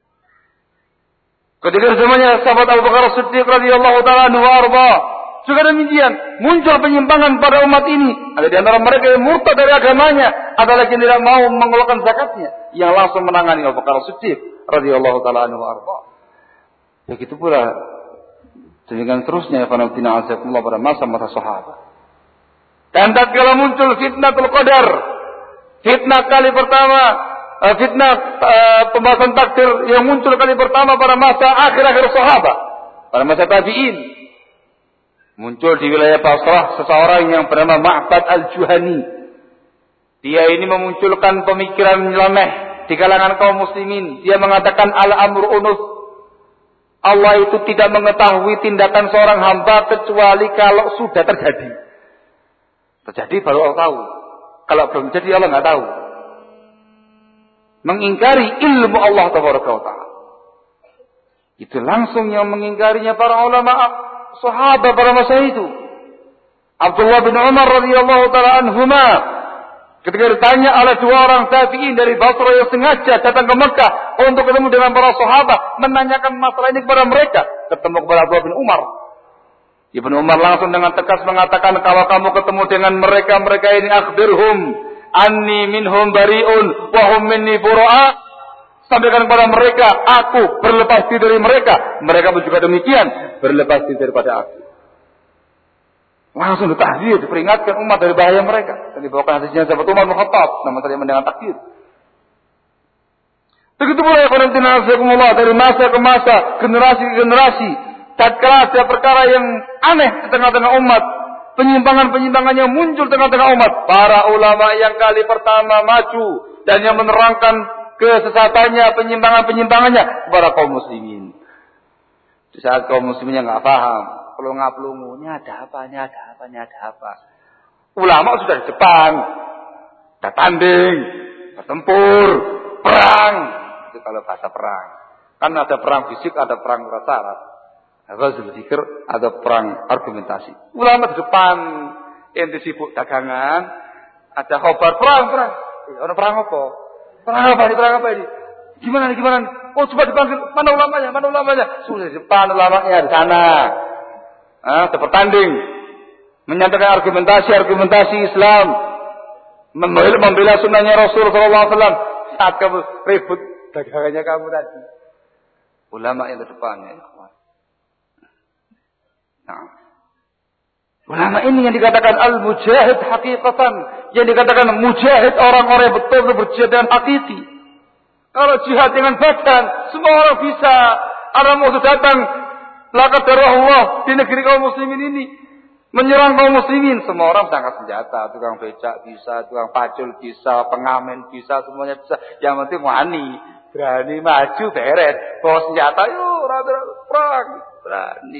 Ketika zamannya sahabat Abu Bakar Siddiq radhiyallahu taala anhu arba, juga demikian, muncul penyimpangan pada umat ini. Ada di antara mereka yang murtad dari agamanya, ada lagi yang tidak mau mengeluarkan zakatnya, yang langsung menangani Abu Bakar Siddiq radhiyallahu taala anhu arba. Begitu pula demikian terusnya pada masa-masa sahabat. Dan tatkala muncul fitnatul qadar, fitnah kali pertama, uh, fitnah uh, pembahasan takdir yang muncul kali pertama pada masa akhir-akhir sahabat, pada masa tabi'in. Muncul di wilayah Basrah seseorang yang bernama Ma'bad al-Juhani. Dia ini memunculkan pemikiran nyeleneh di kalangan kaum muslimin. Dia mengatakan al-amru unuf. Allah itu tidak mengetahui tindakan seorang hamba kecuali kalau sudah terjadi. Terjadi baru Allah tahu. Kalau belum jadi Allah nggak tahu. Mengingkari ilmu Allah tabaraka wa ta'ala. Itu langsung yang mengingkarinya para ulama sahabat pada masa itu. Abdullah bin Umar radhiyallahu taala anhuma ketika ditanya oleh dua orang tabi'in dari Basra yang sengaja datang ke Mekah untuk ketemu dengan para sahabat, menanyakan masalah ini kepada mereka, ketemu kepada Abdullah bin Umar. Ibnu Umar langsung dengan tegas mengatakan, kalau kamu ketemu dengan mereka, mereka ini akhbirhum anni minhum bari'un wa hum minni bura'a. Sampaikan kepada mereka, aku berlepas diri dari mereka, mereka pun juga demikian, berlepas diri daripada aku. Langsung ditahdir, diperingatkan umat dari bahaya mereka. Dan dibawakan hadisnya sahabat Umar bin Khattab, nama tadi mendengar takdir. Begitu pula ya Allah, dari masa ke masa, generasi ke generasi, tatkala ada perkara yang aneh di tengah-tengah umat, penyimpangan-penyimpangan yang muncul di tengah-tengah umat, para ulama yang kali pertama maju dan yang menerangkan kesesatannya, penyimpangan-penyimpangannya kepada kaum muslimin. Di saat kaum musliminnya nggak paham, pelunga-pelungu, ini ada apa, ini ada apa, ini ada apa. Ulama sudah di depan, sudah tanding, bertempur, perang. Itu kalau bahasa perang. Kan ada perang fisik, ada perang syarat. Ghazul dzikr, ada perang argumentasi. Ulama di depan, ente sibuk dagangan, ada khabar perang, perang. Orang perang apa? Perang apa ini? Perang apa ini? Gimana nih? Gimana nih? Oh, coba dipanggil. Mana ulamanya? Mana ulamanya? Sudah di depan ulamanya di sana. Ah, bertanding, menyampaikan argumentasi-argumentasi Islam, membela, membela sunnahnya Rasul Sallallahu Alaihi Wasallam. Saat kamu ribut dagangannya kamu tadi, ulama yang di depan ya. Nah, ulama ini yang dikatakan al-mujahid hakikatan, yang dikatakan mujahid orang-orang yang betul-betul berjihad dengan hakiki. Kalau jihad dengan badan, semua orang bisa. Ada musuh datang, laqad darahullah di negeri kaum muslimin ini, menyerang kaum muslimin, semua orang angkat senjata, tukang becak bisa, tukang pacul bisa, pengamen bisa, semuanya bisa. Yang penting wani, berani maju beres, bawa senjata, yuk rada perang, berani.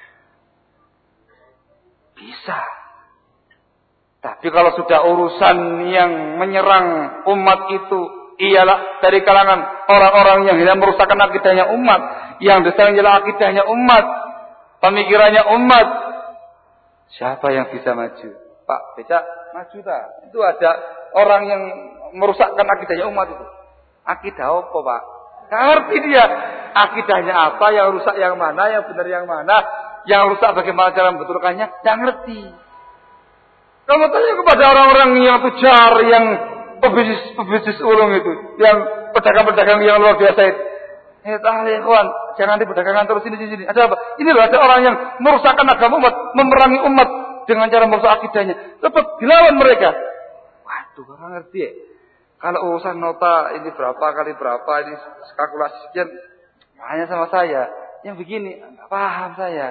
Bisa. Tapi kalau sudah urusan yang menyerang umat itu ialah dari kalangan orang-orang yang hendak merusakkan akidahnya umat, yang diserang ialah akidahnya umat, pemikirannya umat. Siapa yang bisa maju? Pak, becak maju tak? Itu ada orang yang merusakkan akidahnya umat itu. Akidah apa, Pak? Nggak ngerti dia. Akidahnya apa, yang rusak yang mana, yang benar yang mana, yang rusak bagaimana cara membetulkannya, nggak ngerti. Kamu tanya kepada orang-orang yang tujar, yang pebisnis-pebisnis ulung itu, yang pedagang-pedagang yang luar biasa itu. Eh, tahu kawan, jangan nanti perdagangan terus ini sini. Ada apa? Ini loh, ada orang yang merusakkan agama umat, memerangi umat dengan cara merusak akidahnya. Cepat dilawan mereka. Waduh, orang ngerti ya. Kalau urusan nota ini berapa kali berapa, ini kalkulasi sekian, hanya sama saya. Yang begini, nggak paham saya.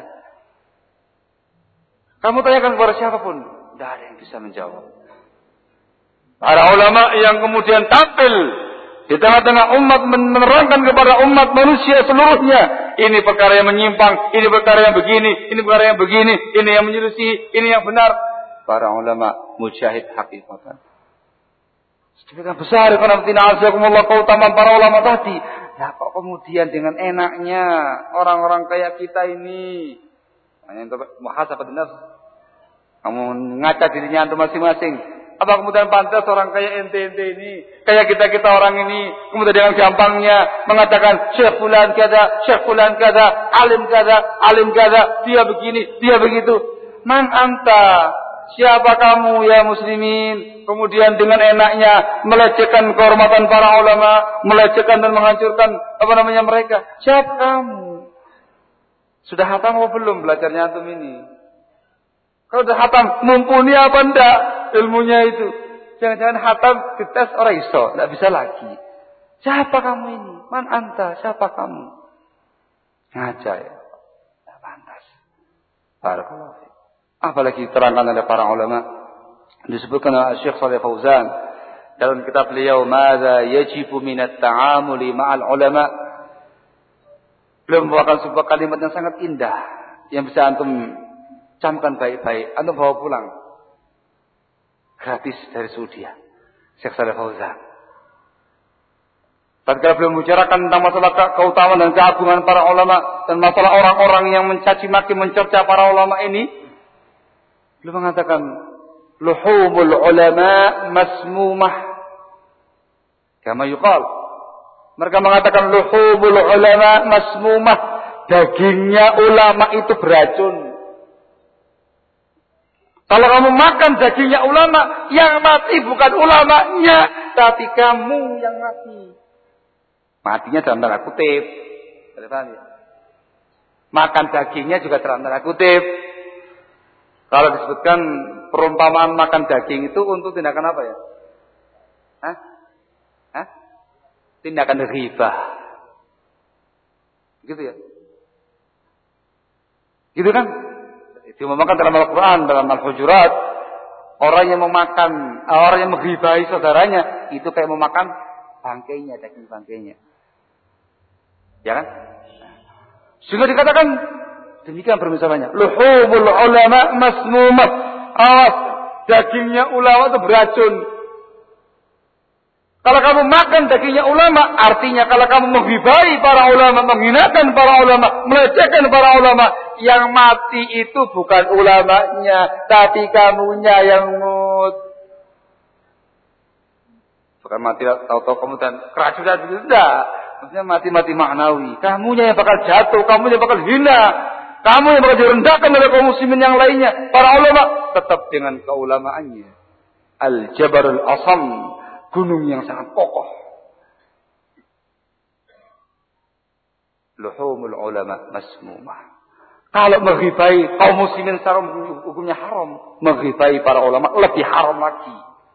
Kamu tanyakan kepada siapapun, tidak ada yang bisa menjawab. Para ulama yang kemudian tampil di tengah-tengah umat, menerangkan kepada umat manusia seluruhnya, ini perkara yang menyimpang, ini perkara yang begini, ini perkara yang begini, ini yang menyelisih, ini yang benar. Para ulama mujahid hakikatan. Sedemikian besar karena tina'azakumullah keutamaan para ulama tadi. Nah, kok kemudian dengan enaknya orang-orang kayak kita ini, hanya untuk muhasabah nafs, Kamu ngaca dirinya antum masing-masing. Apa kemudian pantas orang kayak ente-ente ini, kayak kita-kita orang ini, kemudian dengan gampangnya mengatakan Syekh fulan kada, Syekh fulan kada, alim kada, alim kada, dia begini, dia begitu. Man anta? Siapa kamu ya muslimin? Kemudian dengan enaknya melecehkan kehormatan para ulama, melecehkan dan menghancurkan apa namanya mereka. Siapa kamu? Sudah hafal atau belum belajarnya antum ini? Kalau sudah hatam, mumpuni apa enggak ilmunya itu? Jangan-jangan hatam dites orang iso, enggak bisa lagi. Siapa kamu ini? Man anta? Siapa kamu? Ngaca ya. Enggak pantas. Barakallahu fiik. Apalagi diterangkan oleh para ulama. Disebutkan oleh Syekh Shalih Fauzan dalam kitab beliau, "Madza yajibu minat ta'amuli ma'al ulama." Beliau membawakan sebuah kalimat yang sangat indah yang bisa antum camkan baik-baik, antum bawa pulang gratis dari Saudi. Syekh Shalih Fauzan. Tatkala beliau membicarakan tentang masalah keutamaan dan keagungan para ulama dan masalah orang-orang yang mencaci maki mencerca para ulama ini, beliau mengatakan, "Luhumul ulama masmumah." Kama yuqal. Mereka mengatakan luhumul ulama masmumah, dagingnya ulama itu beracun. Kalau kamu makan dagingnya ulama, yang mati bukan ulamanya, tapi kamu yang mati. Matinya dalam tanda kutip. Makan dagingnya juga dalam tanda kutip. Kalau disebutkan perumpamaan makan daging itu untuk tindakan apa ya? Hah? Hah? Tindakan ghibah. Gitu ya? Gitu kan? Itu memakan dalam Al-Quran, dalam Al-Hujurat. Orang yang memakan, orang yang menghibahi saudaranya, itu kayak memakan bangkainya, daging bangkainya. Ya kan? Sehingga dikatakan, demikian permisalannya. Luhumul ulama masmumah. Awas, dagingnya ulama itu beracun. Kalau kamu makan dagingnya ulama, artinya kalau kamu menghibahi para ulama, menghinakan para ulama, melecehkan para ulama, yang mati itu bukan ulamanya, tapi kamunya yang mut. Bukan mati tahu-tahu kamu dan keracunan itu tidak. Maksudnya mati-mati maknawi. Kamunya yang bakal jatuh, kamunya yang bakal hina, kamu yang bakal direndahkan oleh kaum muslimin yang lainnya. Para ulama tetap dengan keulamaannya. Al-Jabarul Asam, gunung yang sangat kokoh. Luhumul ulama masmumah. Kalau menghibai kaum muslimin secara hukumnya haram, menghibai para ulama lebih haram lagi.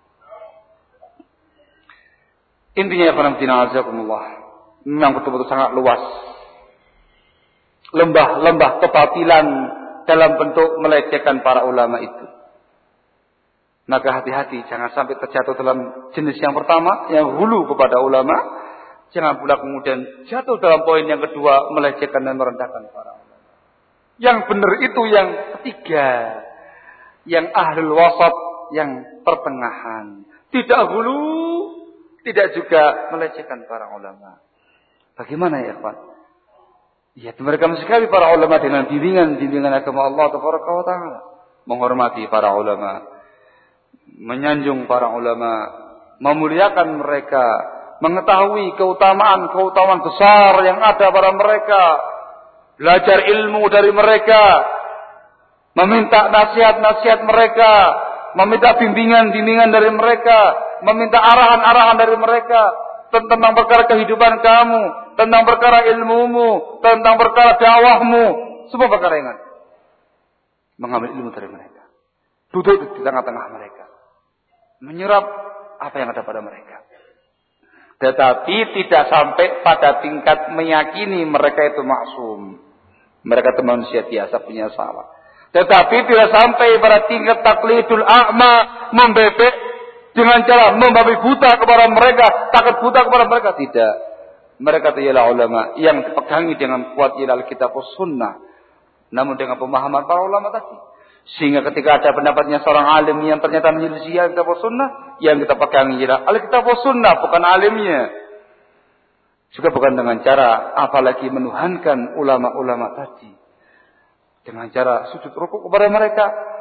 Intinya ya khonamtina azakumullah, memang betul-betul sangat luas. Lembah-lembah kebatilan dalam bentuk melecehkan para ulama itu. Maka hati-hati, jangan sampai terjatuh dalam jenis yang pertama, yang hulu kepada ulama. Jangan pula kemudian jatuh dalam poin yang kedua, melecehkan dan merendahkan para ulama. Yang benar itu yang ketiga, yang ahlul wasat, yang pertengahan. Tidak hulu, tidak juga melecehkan para ulama. Bagaimana ya ikhwan? Ya, mereka sekali para ulama dengan bimbingan-bimbingan agama Allah Taala wa Ta'ala. Menghormati para ulama, menyanjung para ulama, memuliakan mereka, mengetahui keutamaan-keutamaan besar yang ada pada mereka, belajar ilmu dari mereka, meminta nasihat-nasihat mereka, meminta bimbingan-bimbingan dari mereka, meminta arahan-arahan dari mereka tentang perkara kehidupan kamu, tentang perkara ilmumu, tentang perkara dakwahmu, semua perkara yang ada. Mengambil ilmu dari mereka, duduk di tengah-tengah mereka, menyerap apa yang ada pada mereka. Tetapi tidak sampai pada tingkat meyakini mereka itu maksum. Mereka itu manusia biasa, punya salah. Tetapi tidak sampai pada tingkat taklidul a'ma, membebek dengan cara membabi buta kepada mereka, takut buta kepada mereka. Tidak. Mereka itu ialah ulama yang dipegangi dengan kuat ialah Alkitab dan Sunnah. Namun dengan pemahaman para ulama tadi. Sehingga ketika ada pendapatnya seorang alim yang ternyata menyelisih Alkitab dan Sunnah, yang kita pegangi ialah Alkitab dan Sunnah, bukan alimnya. Juga bukan dengan cara apalagi menuhankan ulama-ulama tadi. Dengan cara sujud rukuk kepada mereka,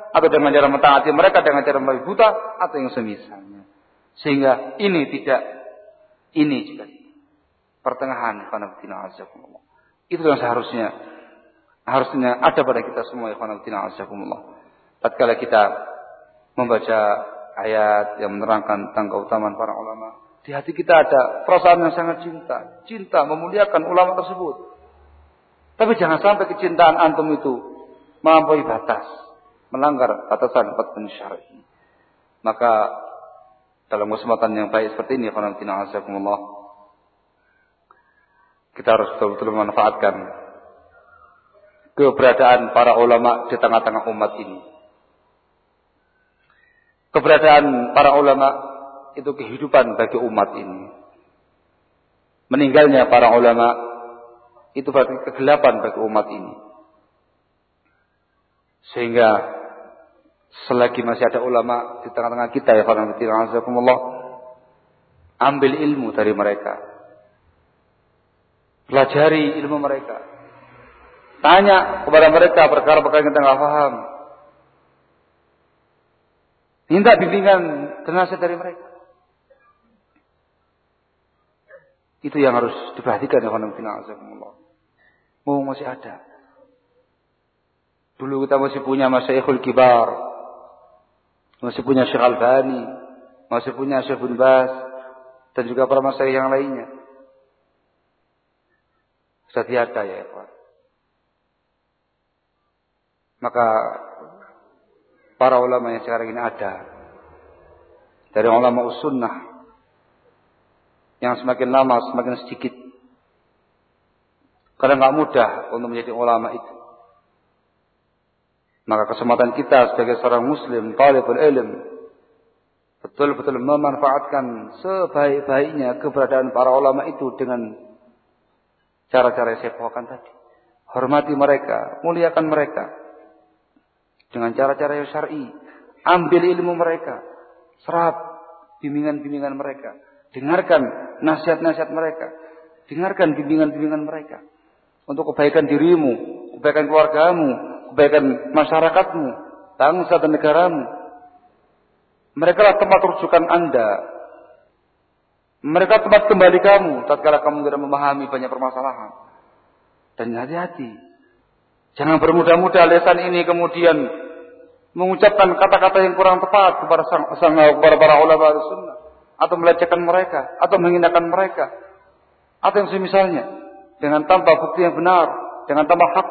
atau dengan cara mentaati mereka dengan cara membabi buta atau yang semisalnya. Sehingga ini tidak, ini juga pertengahan. Itu yang seharusnya harusnya ada pada kita semua. Tatkala kita membaca ayat yang menerangkan tentang keutamaan para ulama, di hati kita ada perasaan yang sangat cinta, cinta memuliakan ulama tersebut. Tapi jangan sampai kecintaan antum itu melampaui batas, melanggar batasan batasan syar'i. Maka dalam kesempatan yang baik seperti ini, kita harus betul-betul memanfaatkan keberadaan para ulama di tengah-tengah umat ini. Keberadaan para ulama itu kehidupan bagi umat ini. Meninggalnya para ulama itu berarti kegelapan bagi umat ini. Sehingga selagi masih ada ulama di tengah-tengah kita, ya Allah, ambil ilmu dari mereka. Pelajari ilmu mereka. Tanya kepada mereka perkara-perkara yang kita nggak paham. Minta bimbingan dan nasihat dari mereka. Itu yang harus diperhatikan, ya Allah. Mau masih ada. Dulu kita masih punya Masyayikhul Kibar, masih punya Syekh Albani, masih punya Syekh Bin Baz, dan juga para masyayikh yang lainnya. Sudah tiada, ya Pak. Maka para ulama yang sekarang ini ada, dari ulama us-sunnah, yang semakin lama semakin sedikit. Karena nggak mudah untuk menjadi ulama itu. Maka kesempatan kita sebagai seorang muslim, talibul ilm, betul-betul memanfaatkan sebaik-baiknya keberadaan para ulama itu dengan cara-cara yang saya bawakan tadi. Hormati mereka, muliakan mereka dengan cara-cara yang syar'i. Ambil ilmu mereka, serap bimbingan-bimbingan mereka, dengarkan nasihat-nasihat mereka, dengarkan bimbingan-bimbingan mereka untuk kebaikan dirimu, kebaikan keluargamu, kebaikan masyarakatmu, bangsa dan negaramu. Mereka lah tempat rujukan Anda. Mereka tempat kembali kamu tatkala kamu tidak memahami banyak permasalahan. Dan hati-hati. Jangan bermudah-mudah lisan ini kemudian mengucapkan kata-kata yang kurang tepat kepada sang, sang kepada para ulama sunnah, atau melecehkan mereka, atau menghinakan mereka, atau yang semisalnya, dengan tanpa bukti yang benar, dengan tanpa hak.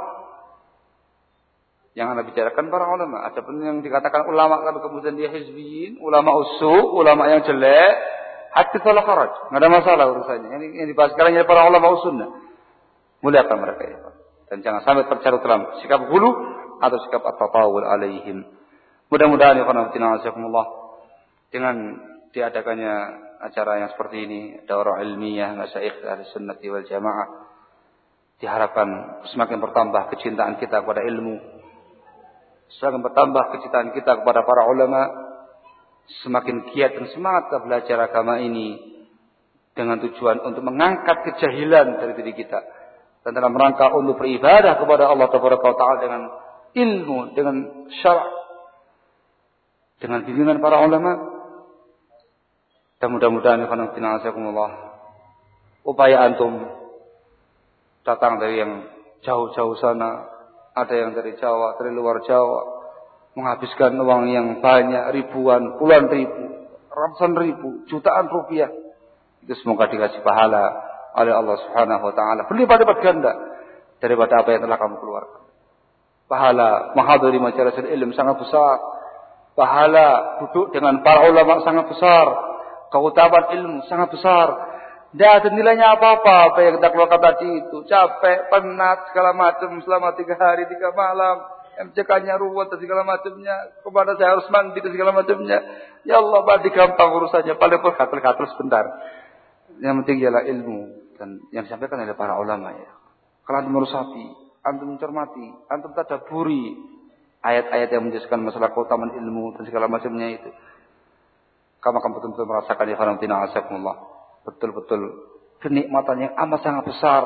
Yang Anda bicarakan para ulama. Ada pun yang dikatakan ulama kalau kemudian dia hizbiyin, ulama usu, ulama yang jelek, hadits wala haraj, enggak ada masalah urusannya. Yang, yang dibahas sekarang adalah para ulama sunnah. Muliakan mereka, ya Pak. Dan jangan sampai tercarut dalam sikap hulu atau sikap at-tatawul alaihim. Mudah-mudahan ya Allah, dengan diadakannya acara yang seperti ini, daurah ilmiah masyayikh ahli sunnah wal jamaah, diharapkan semakin bertambah kecintaan kita kepada ilmu, semakin bertambah kecintaan kita kepada para ulama, semakin giat dan semangat kita belajar agama ini dengan tujuan untuk mengangkat kejahilan dari diri kita dan dalam rangka untuk beribadah kepada Allah Taala dengan ilmu, dengan syara', dengan bimbingan para ulama. Dan mudah-mudahan upaya antum datang dari yang jauh-jauh sana, ada yang dari Jawa, dari luar Jawa, menghabiskan uang yang banyak, ribuan, puluhan ribu, ratusan ribu, jutaan rupiah. Itu semoga dikasih pahala oleh Allah Subhanahu wa taala, berlipat-lipat ganda daripada apa yang telah kamu keluarkan. Pahala menghadiri majelis ilmu sangat besar. Pahala duduk dengan para ulama sangat besar. Keutamaan ilmu sangat besar. Tidak ada nilainya apa-apa apa yang kita keluarkan tadi itu. Capek, penat, segala macam selama tiga hari, tiga malam. M C K-nya ruwet dan segala macamnya. Kepada saya harus mandi dan segala macamnya. Ya Allah, mandi gampang urusannya. Paling pun gatel-gatel sebentar. Yang penting ialah ilmu. Dan yang disampaikan oleh para ulama, ya. Kalau antum meresapi, antum mencermati, antum tadabburi ayat-ayat yang menjelaskan masalah keutamaan ilmu dan segala macamnya itu, kamu akan betul-betul merasakan ya khanatina asakumullah, betul-betul kenikmatan yang amat sangat besar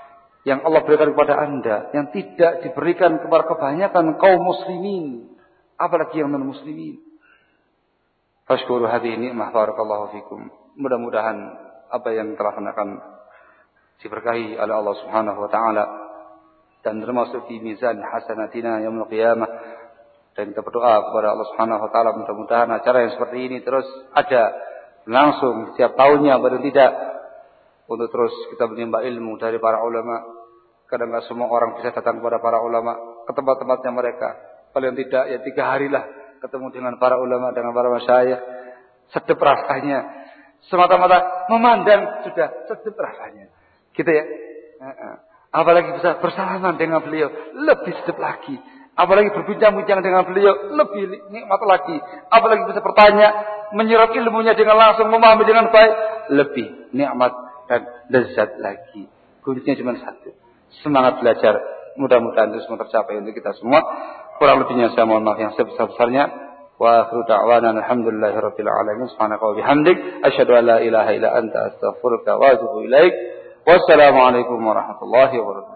yang Allah berikan kepada Anda, yang tidak diberikan kepada kebanyakan kaum muslimin apalagi yang non-muslimin. Fashkuru hadhihi ni'mah barakallahu fikum. Mudah-mudahan apa yang telah akan diberkahi oleh Allah Subhanahu wa taala dan termasuk di mizan hasanatina yaumil qiyamah. Dan kita berdoa kepada Allah Subhanahu wa taala mudah-mudahan acara yang seperti ini terus ada langsung setiap tahunnya, baru tidak untuk terus kita menimba ilmu dari para ulama. Kadang tidak semua orang bisa datang kepada para ulama ke tempat-tempatnya mereka. Paling tidak ya tiga hari lah ketemu dengan para ulama, dengan para masyayikh. Sedep rasanya. Semata-mata memandang sudah sedep rasanya. Gitu ya. Apalagi bisa bersalaman dengan beliau, lebih sedep lagi. Apalagi berbincang-bincang dengan beliau, lebih nikmat lagi. Apalagi bisa bertanya, menyerap ilmunya dengan langsung, memahami dengan baik, lebih nikmat dan lezat lagi. Kuncinya cuma satu, semangat belajar. Mudah-mudahan itu semua tercapai untuk kita semua. Kurang lebihnya saya mohon maaf yang sebesar-besarnya. Wa akhiru da'wana alhamdulillahirabbil alamin. Subhanaka wa bihamdik asyhadu an la ilaha illa anta astaghfiruka wa atubu ilaik. Wassalamualaikum warahmatullahi wabarakatuh.